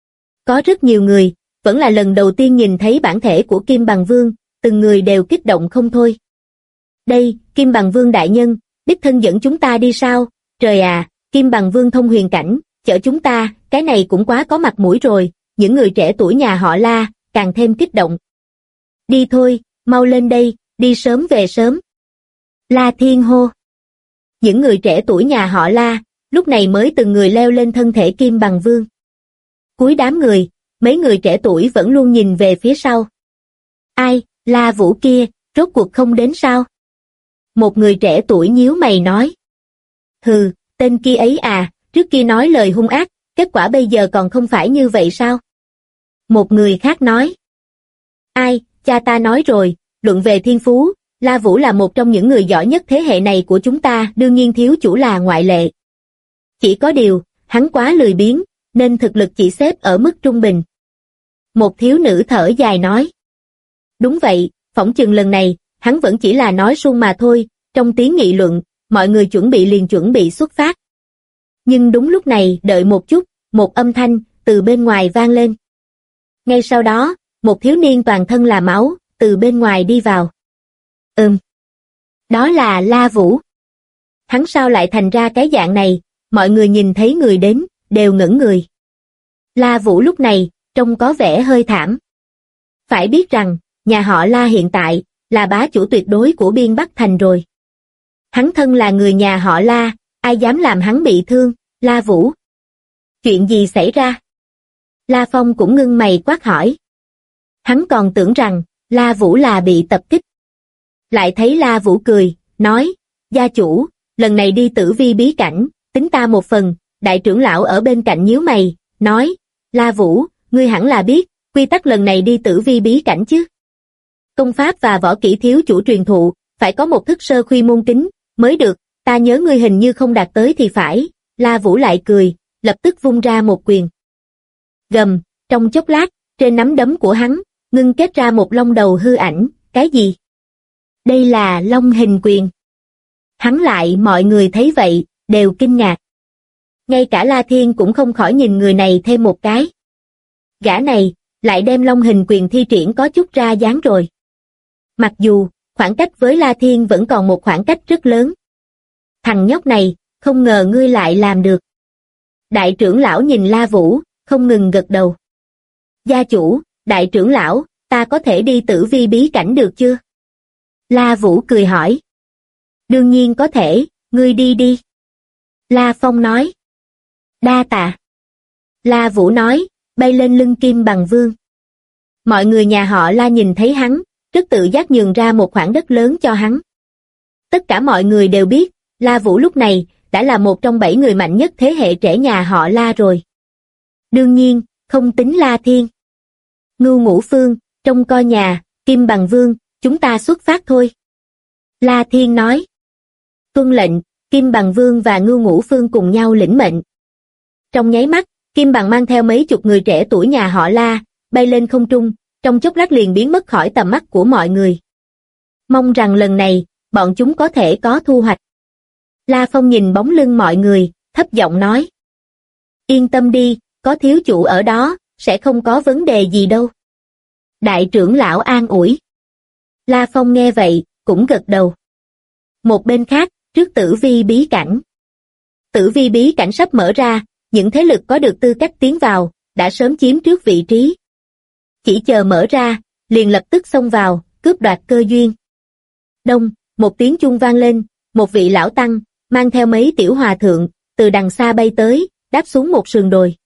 Có rất nhiều người, vẫn là lần đầu tiên nhìn thấy bản thể của Kim Bằng Vương, từng người đều kích động không thôi. Đây, Kim Bằng Vương đại nhân, đích thân dẫn chúng ta đi sao? Trời à, Kim Bằng Vương thông huyền cảnh, chở chúng ta, cái này cũng quá có mặt mũi rồi. Những người trẻ tuổi nhà họ La, càng thêm kích động. Đi thôi, mau lên đây, đi sớm về sớm. La Thiên hô. Những người trẻ tuổi nhà họ La, lúc này mới từng người leo lên thân thể Kim Bằng Vương. Cuối đám người, mấy người trẻ tuổi vẫn luôn nhìn về phía sau. Ai, La Vũ kia, rốt cuộc không đến sao? Một người trẻ tuổi nhíu mày nói. Hừ, tên kia ấy à, trước kia nói lời hung ác, kết quả bây giờ còn không phải như vậy sao? Một người khác nói. Ai, cha ta nói rồi, luận về thiên phú, La Vũ là một trong những người giỏi nhất thế hệ này của chúng ta, đương nhiên thiếu chủ là ngoại lệ. Chỉ có điều, hắn quá lười biếng, nên thực lực chỉ xếp ở mức trung bình. Một thiếu nữ thở dài nói. Đúng vậy, phỏng chừng lần này, hắn vẫn chỉ là nói suông mà thôi. Trong tiếng nghị luận, mọi người liền chuẩn bị xuất phát. Nhưng đúng lúc này, đợi một chút, một âm thanh từ bên ngoài vang lên. Ngay sau đó, một thiếu niên toàn thân là máu, từ bên ngoài đi vào. Đó là La Vũ. Hắn sao lại thành ra cái dạng này? Mọi người nhìn thấy người đến, đều ngẩn người. La Vũ lúc này, trông có vẻ hơi thảm. Phải biết rằng, nhà họ La hiện tại, là bá chủ tuyệt đối của biên Bắc Thành rồi. Hắn thân là người nhà họ La, ai dám làm hắn bị thương? La Vũ. Chuyện gì xảy ra? La Phong cũng ngưng mày quát hỏi. Hắn còn tưởng rằng, La Vũ là bị tập kích. Lại thấy La Vũ cười, nói, gia chủ, lần này đi Tử Vi bí cảnh, tính ta một phần. Đại trưởng lão ở bên cạnh nhíu mày, nói, La Vũ, ngươi hẳn là biết, quy tắc lần này đi Tử Vi bí cảnh chứ. Công pháp và võ kỹ thiếu chủ truyền thụ, phải có một thức sơ khuy môn kính, mới được, ta nhớ ngươi hình như không đạt tới thì phải. La Vũ lại cười, lập tức vung ra một quyền. Gầm, trong chốc lát, trên nắm đấm của hắn, ngưng kết ra một long đầu hư ảnh, cái gì? Đây là long hình quyền. Hắn lại mọi người thấy vậy, đều kinh ngạc. Ngay cả La Thiên cũng không khỏi nhìn người này thêm một cái. Gã này, lại đem long hình quyền thi triển có chút ra dáng rồi. Mặc dù, khoảng cách với La Thiên vẫn còn một khoảng cách rất lớn. Thằng nhóc này, không ngờ ngươi lại làm được. Đại trưởng lão nhìn La Vũ, không ngừng gật đầu. Gia chủ, đại trưởng lão, ta có thể đi Tử Vi bí cảnh được chưa? La Vũ cười hỏi. Đương nhiên có thể, ngươi đi đi. La Phong nói. Đa tạ. La Vũ nói, bay lên lưng Kim Bằng Vương. Mọi người nhà họ La nhìn thấy hắn, rất tự giác nhường ra một khoảng đất lớn cho hắn. Tất cả mọi người đều biết, La Vũ lúc này, đã là một trong 7 người mạnh nhất thế hệ trẻ nhà họ La rồi. Đương nhiên, không tính La Thiên. Ngưu Ngũ Phương, trông coi nhà, Kim Bằng Vương, chúng ta xuất phát thôi. La Thiên nói. Tuân lệnh, Kim Bằng Vương và Ngưu Ngũ Phương cùng nhau lĩnh mệnh. Trong nháy mắt, Kim Bằng mang theo mấy chục người trẻ tuổi nhà họ La, bay lên không trung, trong chốc lát liền biến mất khỏi tầm mắt của mọi người. Mong rằng lần này, bọn chúng có thể có thu hoạch. La Phong nhìn bóng lưng mọi người, thấp giọng nói. Yên tâm đi, có thiếu chủ ở đó, sẽ không có vấn đề gì đâu. Đại trưởng lão an ủi. La Phong nghe vậy, cũng gật đầu. Một bên khác, trước Tử Vi bí cảnh. Tử Vi bí cảnh sắp mở ra, những thế lực có được tư cách tiến vào, đã sớm chiếm trước vị trí. Chỉ chờ mở ra, liền lập tức xông vào, cướp đoạt cơ duyên. Đông, một tiếng chuông vang lên, một vị lão tăng, mang theo mấy tiểu hòa thượng, từ đằng xa bay tới, đáp xuống một sườn đồi.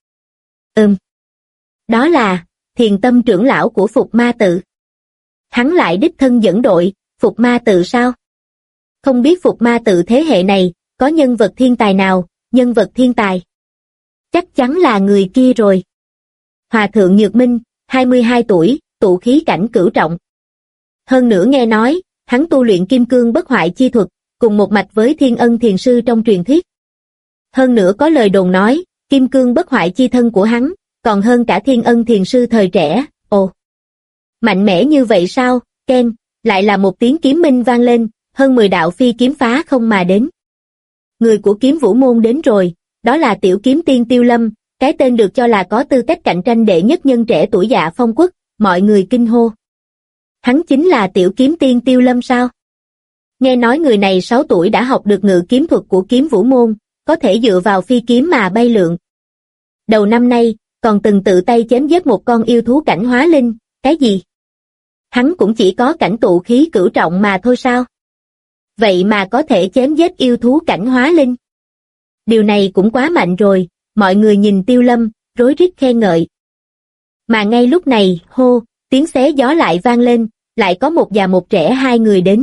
Đó là, Thiền Tâm trưởng lão của Phục Ma Tự. Hắn lại đích thân dẫn đội, Phục Ma Tự sao? Không biết Phục Ma Tự thế hệ này, có nhân vật thiên tài nào, nhân vật thiên tài? Chắc chắn là người kia rồi. Hòa thượng Nhược Minh, 22 tuổi, tụ khí cảnh cửu trọng. Hơn nữa nghe nói, hắn tu luyện kim cương bất hoại chi thuật, cùng một mạch với Thiên Ân thiền sư trong truyền thuyết. Hơn nữa có lời đồn nói, kim cương bất hoại chi thân của hắn, còn hơn cả Thiên Ân thiền sư thời trẻ. Ồ, mạnh mẽ như vậy sao? Ken, lại là một tiếng kiếm minh vang lên, hơn 10 đạo phi kiếm phá không mà đến. Người của Kiếm Vũ môn đến rồi, đó là tiểu kiếm tiên Tiêu Lâm, cái tên được cho là có tư cách cạnh tranh đệ nhất nhân trẻ tuổi Dạ Phong quốc, mọi người kinh hô. Hắn chính là tiểu kiếm tiên Tiêu Lâm sao? Nghe nói người này 6 tuổi đã học được ngự kiếm thuật của Kiếm Vũ môn, có thể dựa vào phi kiếm mà bay lượn. Đầu năm nay, còn từng tự tay chém giết một con yêu thú cảnh hóa linh, cái gì? Hắn cũng chỉ có cảnh tụ khí cửu trọng mà thôi sao? Vậy mà có thể chém giết yêu thú cảnh hóa linh. Điều này cũng quá mạnh rồi, mọi người nhìn Tiêu Lâm, rối rít khen ngợi. Mà ngay lúc này, hô, tiếng xé gió lại vang lên, lại có một già một trẻ hai người đến.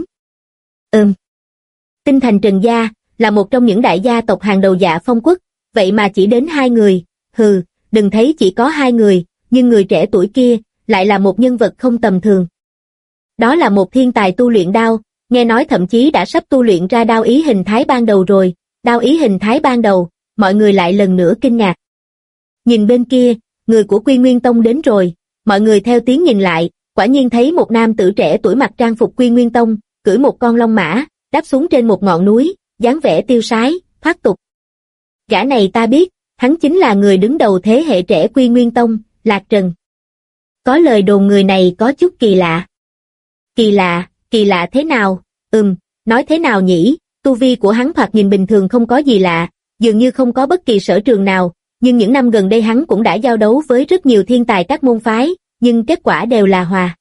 Tinh Thành Trần Gia, là một trong những đại gia tộc hàng đầu Dạ Phong quốc, vậy mà chỉ đến 2 người, hừ, đừng thấy chỉ có 2 người, nhưng người trẻ tuổi kia, lại là một nhân vật không tầm thường. Đó là một thiên tài tu luyện đao, nghe nói thậm chí đã sắp tu luyện ra đao ý hình thái ban đầu rồi, đao ý hình thái ban đầu, mọi người lại lần nữa kinh ngạc. Nhìn bên kia, người của Quy Nguyên Tông đến rồi, mọi người theo tiếng nhìn lại, quả nhiên thấy một nam tử trẻ tuổi mặc trang phục Quy Nguyên Tông, cưỡi một con long mã, đáp xuống trên một ngọn núi, dáng vẻ tiêu sái, thoát tục. Gã này ta biết, hắn chính là người đứng đầu thế hệ trẻ Quy Nguyên Tông, Lạc Trần. Có lời đồn người này có chút kỳ lạ. Kỳ lạ thế nào? Nói thế nào nhỉ? Tu vi của hắn thoạt nhìn bình thường không có gì lạ, dường như không có bất kỳ sở trường nào, nhưng những năm gần đây hắn cũng đã giao đấu với rất nhiều thiên tài các môn phái, nhưng kết quả đều là hòa.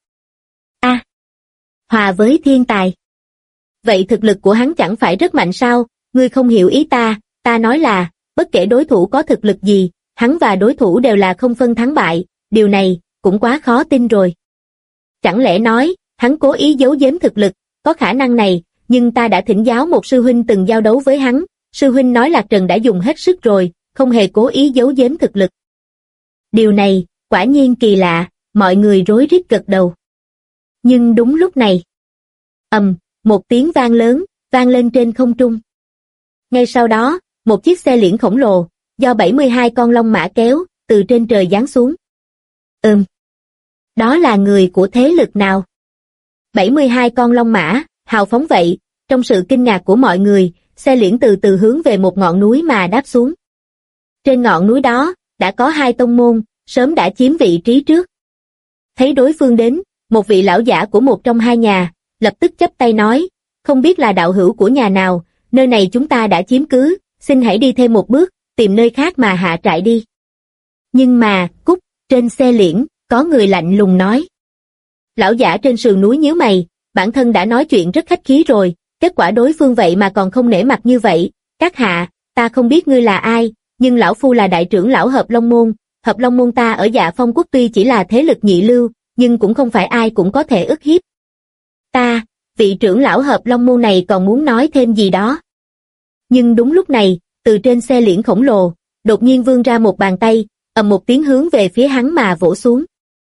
Hòa với thiên tài. Vậy thực lực của hắn chẳng phải rất mạnh sao? Ngươi không hiểu ý ta nói là, bất kể đối thủ có thực lực gì, hắn và đối thủ đều là không phân thắng bại, điều này cũng quá khó tin rồi. Chẳng lẽ nói, hắn cố ý giấu giếm thực lực, có khả năng này, nhưng ta đã thỉnh giáo một sư huynh từng giao đấu với hắn, sư huynh nói Lạc Trần đã dùng hết sức rồi, không hề cố ý giấu giếm thực lực. Điều này, quả nhiên kỳ lạ, mọi người rối rít gật đầu. Nhưng đúng lúc này, một tiếng vang lớn, vang lên trên không trung. Ngay sau đó, một chiếc xe liễn khổng lồ, do 72 con long mã kéo, từ trên trời giáng xuống. Đó là người của thế lực nào? 72 con long mã, hào phóng vậy, trong sự kinh ngạc của mọi người, xe liễn từ từ hướng về một ngọn núi mà đáp xuống. Trên ngọn núi đó, đã có hai tông môn, sớm đã chiếm vị trí trước. Thấy đối phương đến, một vị lão giả của một trong hai nhà, lập tức chắp tay nói, không biết là đạo hữu của nhà nào, nơi này chúng ta đã chiếm cứ, xin hãy đi thêm một bước, tìm nơi khác mà hạ trại đi. Nhưng mà, Cúc, trên xe liễn, có người lạnh lùng nói. Lão giả trên sườn núi nhíu mày, bản thân đã nói chuyện rất khách khí rồi, kết quả đối phương vậy mà còn không nể mặt như vậy. Các hạ, ta không biết ngươi là ai, nhưng lão phu là đại trưởng lão Hợp Long môn ta ở Dạ Phong quốc tuy chỉ là thế lực nhị lưu, nhưng cũng không phải ai cũng có thể ức hiếp. Ta, vị trưởng lão Hợp Long môn này còn muốn nói thêm gì đó. Nhưng đúng lúc này, từ trên xe liễn khổng lồ, đột nhiên vươn ra một bàn tay, ầm một tiếng hướng về phía hắn mà vỗ xuống.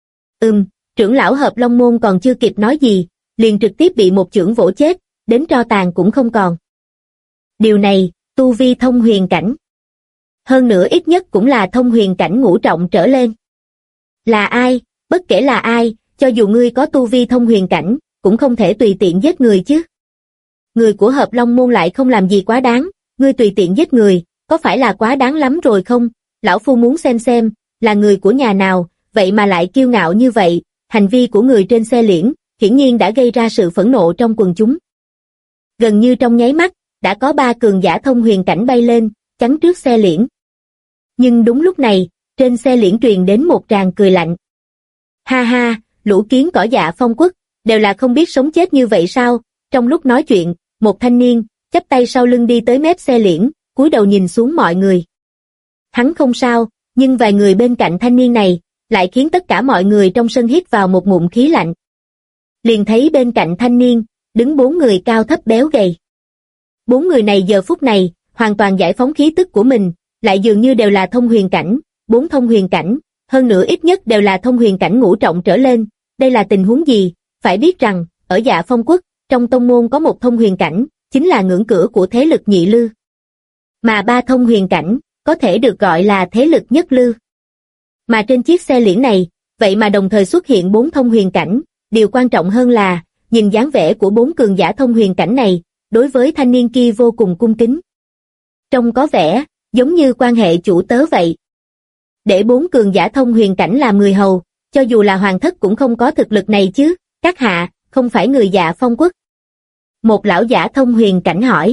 Trưởng lão Hợp Long môn còn chưa kịp nói gì, liền trực tiếp bị một chưởng vỗ chết, đến tro tàn cũng không còn. Điều này, tu vi thông huyền cảnh. Hơn nữa ít nhất cũng là thông huyền cảnh ngũ trọng trở lên. Là ai, bất kể là ai, cho dù ngươi có tu vi thông huyền cảnh, cũng không thể tùy tiện giết người chứ. Người của Hợp Long môn lại không làm gì quá đáng, ngươi tùy tiện giết người, có phải là quá đáng lắm rồi không? Lão phu muốn xem, là người của nhà nào, vậy mà lại kiêu ngạo như vậy, hành vi của người trên xe liễn, hiển nhiên đã gây ra sự phẫn nộ trong quần chúng. Gần như trong nháy mắt, đã có 3 cường giả thông huyền cảnh bay lên, chắn trước xe liễn. Nhưng đúng lúc này, trên xe liễn truyền đến một tràng cười lạnh. Ha ha, lũ kiến cỏ Dạ Phong quốc, đều là không biết sống chết như vậy sao? Trong lúc nói chuyện, một thanh niên, chắp tay sau lưng đi tới mép xe liễn, cúi đầu nhìn xuống mọi người. Hắn không sao, nhưng vài người bên cạnh thanh niên này, lại khiến tất cả mọi người trong sân hít vào một ngụm khí lạnh. Liền thấy bên cạnh thanh niên, đứng 4 người cao thấp béo gầy. 4 người này giờ phút này, hoàn toàn giải phóng khí tức của mình, lại dường như đều là thông huyền cảnh, 4 thông huyền cảnh, hơn nữa ít nhất đều là thông huyền cảnh ngũ trọng trở lên. Đây là tình huống gì? Phải biết rằng, ở Dạ Phong quốc, trong tông môn có một thông huyền cảnh, chính là ngưỡng cửa của thế lực nhị lưu. Mà 3 thông huyền cảnh, có thể được gọi là thế lực nhất lưu. Mà trên chiếc xe liễn này, vậy mà đồng thời xuất hiện 4 thông huyền cảnh, điều quan trọng hơn là, nhìn dáng vẻ của 4 cường giả thông huyền cảnh này, đối với thanh niên kia vô cùng cung kính. Trông có vẻ, giống như quan hệ chủ tớ vậy. Để 4 cường giả thông huyền cảnh làm người hầu, cho dù là hoàng thất cũng không có thực lực này chứ, các hạ, không phải người Dạ Phong quốc. Một lão giả thông huyền cảnh hỏi.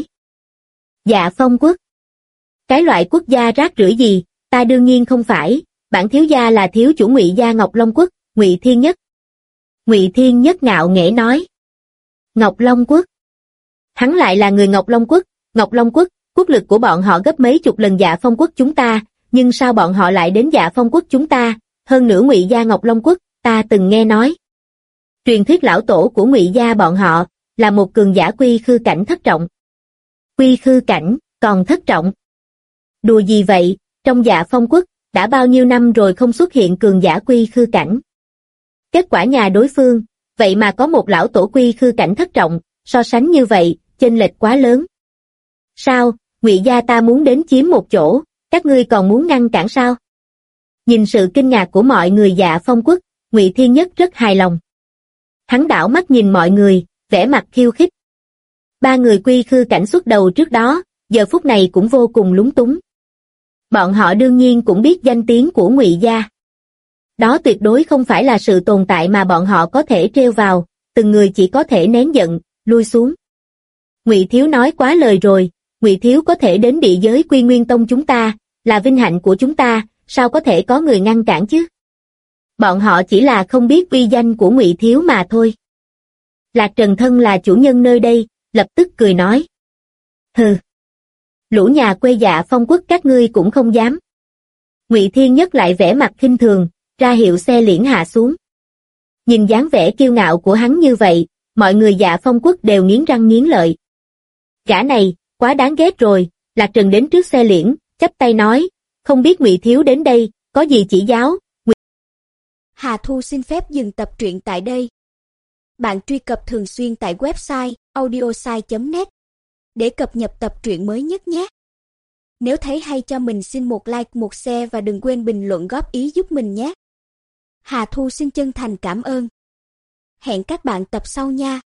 Dạ Phong quốc? Cái loại quốc gia rác rưởi gì, ta đương nhiên không phải, bản thiếu gia là thiếu chủ Ngụy gia Ngọc Long quốc, Ngụy Thiên Nhất. Ngụy Thiên Nhất ngạo nghễ nói. Ngọc Long quốc? Hắn lại là người Ngọc Long quốc, quốc lực của bọn họ gấp mấy chục lần Dạ Phong quốc chúng ta, nhưng sao bọn họ lại đến Dạ Phong quốc chúng ta, hơn nữa Ngụy gia Ngọc Long quốc, ta từng nghe nói. Truyền thuyết lão tổ của Ngụy gia bọn họ, là một cường giả quy khư cảnh thất trọng. Quy khư cảnh, còn thất trọng. Đùa gì vậy, trong Dạ Phong quốc, đã bao nhiêu năm rồi không xuất hiện cường giả quy khư cảnh. Kết quả nhà đối phương, vậy mà có một lão tổ quy khư cảnh thất trọng, so sánh như vậy, chênh lệch quá lớn. Sao, Ngụy gia ta muốn đến chiếm một chỗ, các ngươi còn muốn ngăn cản sao? Nhìn sự kinh ngạc của mọi người Dạ Phong quốc, Ngụy Thiên Nhất rất hài lòng. Hắn đảo mắt nhìn mọi người, vẻ mặt khiêu khích. 3 người quy khư cảnh xuất đầu trước đó, giờ phút này cũng vô cùng lúng túng. Bọn họ đương nhiên cũng biết danh tiếng của Ngụy gia. Đó tuyệt đối không phải là sự tồn tại mà bọn họ có thể trêu vào, từng người chỉ có thể nén giận, lui xuống. Ngụy thiếu nói quá lời rồi, Ngụy thiếu có thể đến địa giới Quy Nguyên Tông chúng ta, là vinh hạnh của chúng ta, sao có thể có người ngăn cản chứ? Bọn họ chỉ là không biết uy danh của Ngụy thiếu mà thôi. Lạc Trần thân là chủ nhân nơi đây, lập tức cười nói. Hừ. Lũ nhà quê Dạ Phong quốc các ngươi cũng không dám. Ngụy Thiên Nhất lại vẻ mặt khinh thường, ra hiệu xe liễn hạ xuống. Nhìn dáng vẻ kiêu ngạo của hắn như vậy, mọi người Dạ Phong Quốc đều nghiến răng nghiến lợi. Gã này, quá đáng ghét rồi. Lạc Trần đến trước xe liễn, chắp tay nói, không biết Ngụy thiếu đến đây, có gì chỉ giáo. Hà Thu xin phép dừng tập truyện tại đây. Bạn truy cập thường xuyên tại website audiosai.net để cập nhật tập truyện mới nhất nhé. Nếu thấy hay cho mình xin một like, một share và đừng quên bình luận góp ý giúp mình nhé. Hà Thu xin chân thành cảm ơn. Hẹn các bạn tập sau nha.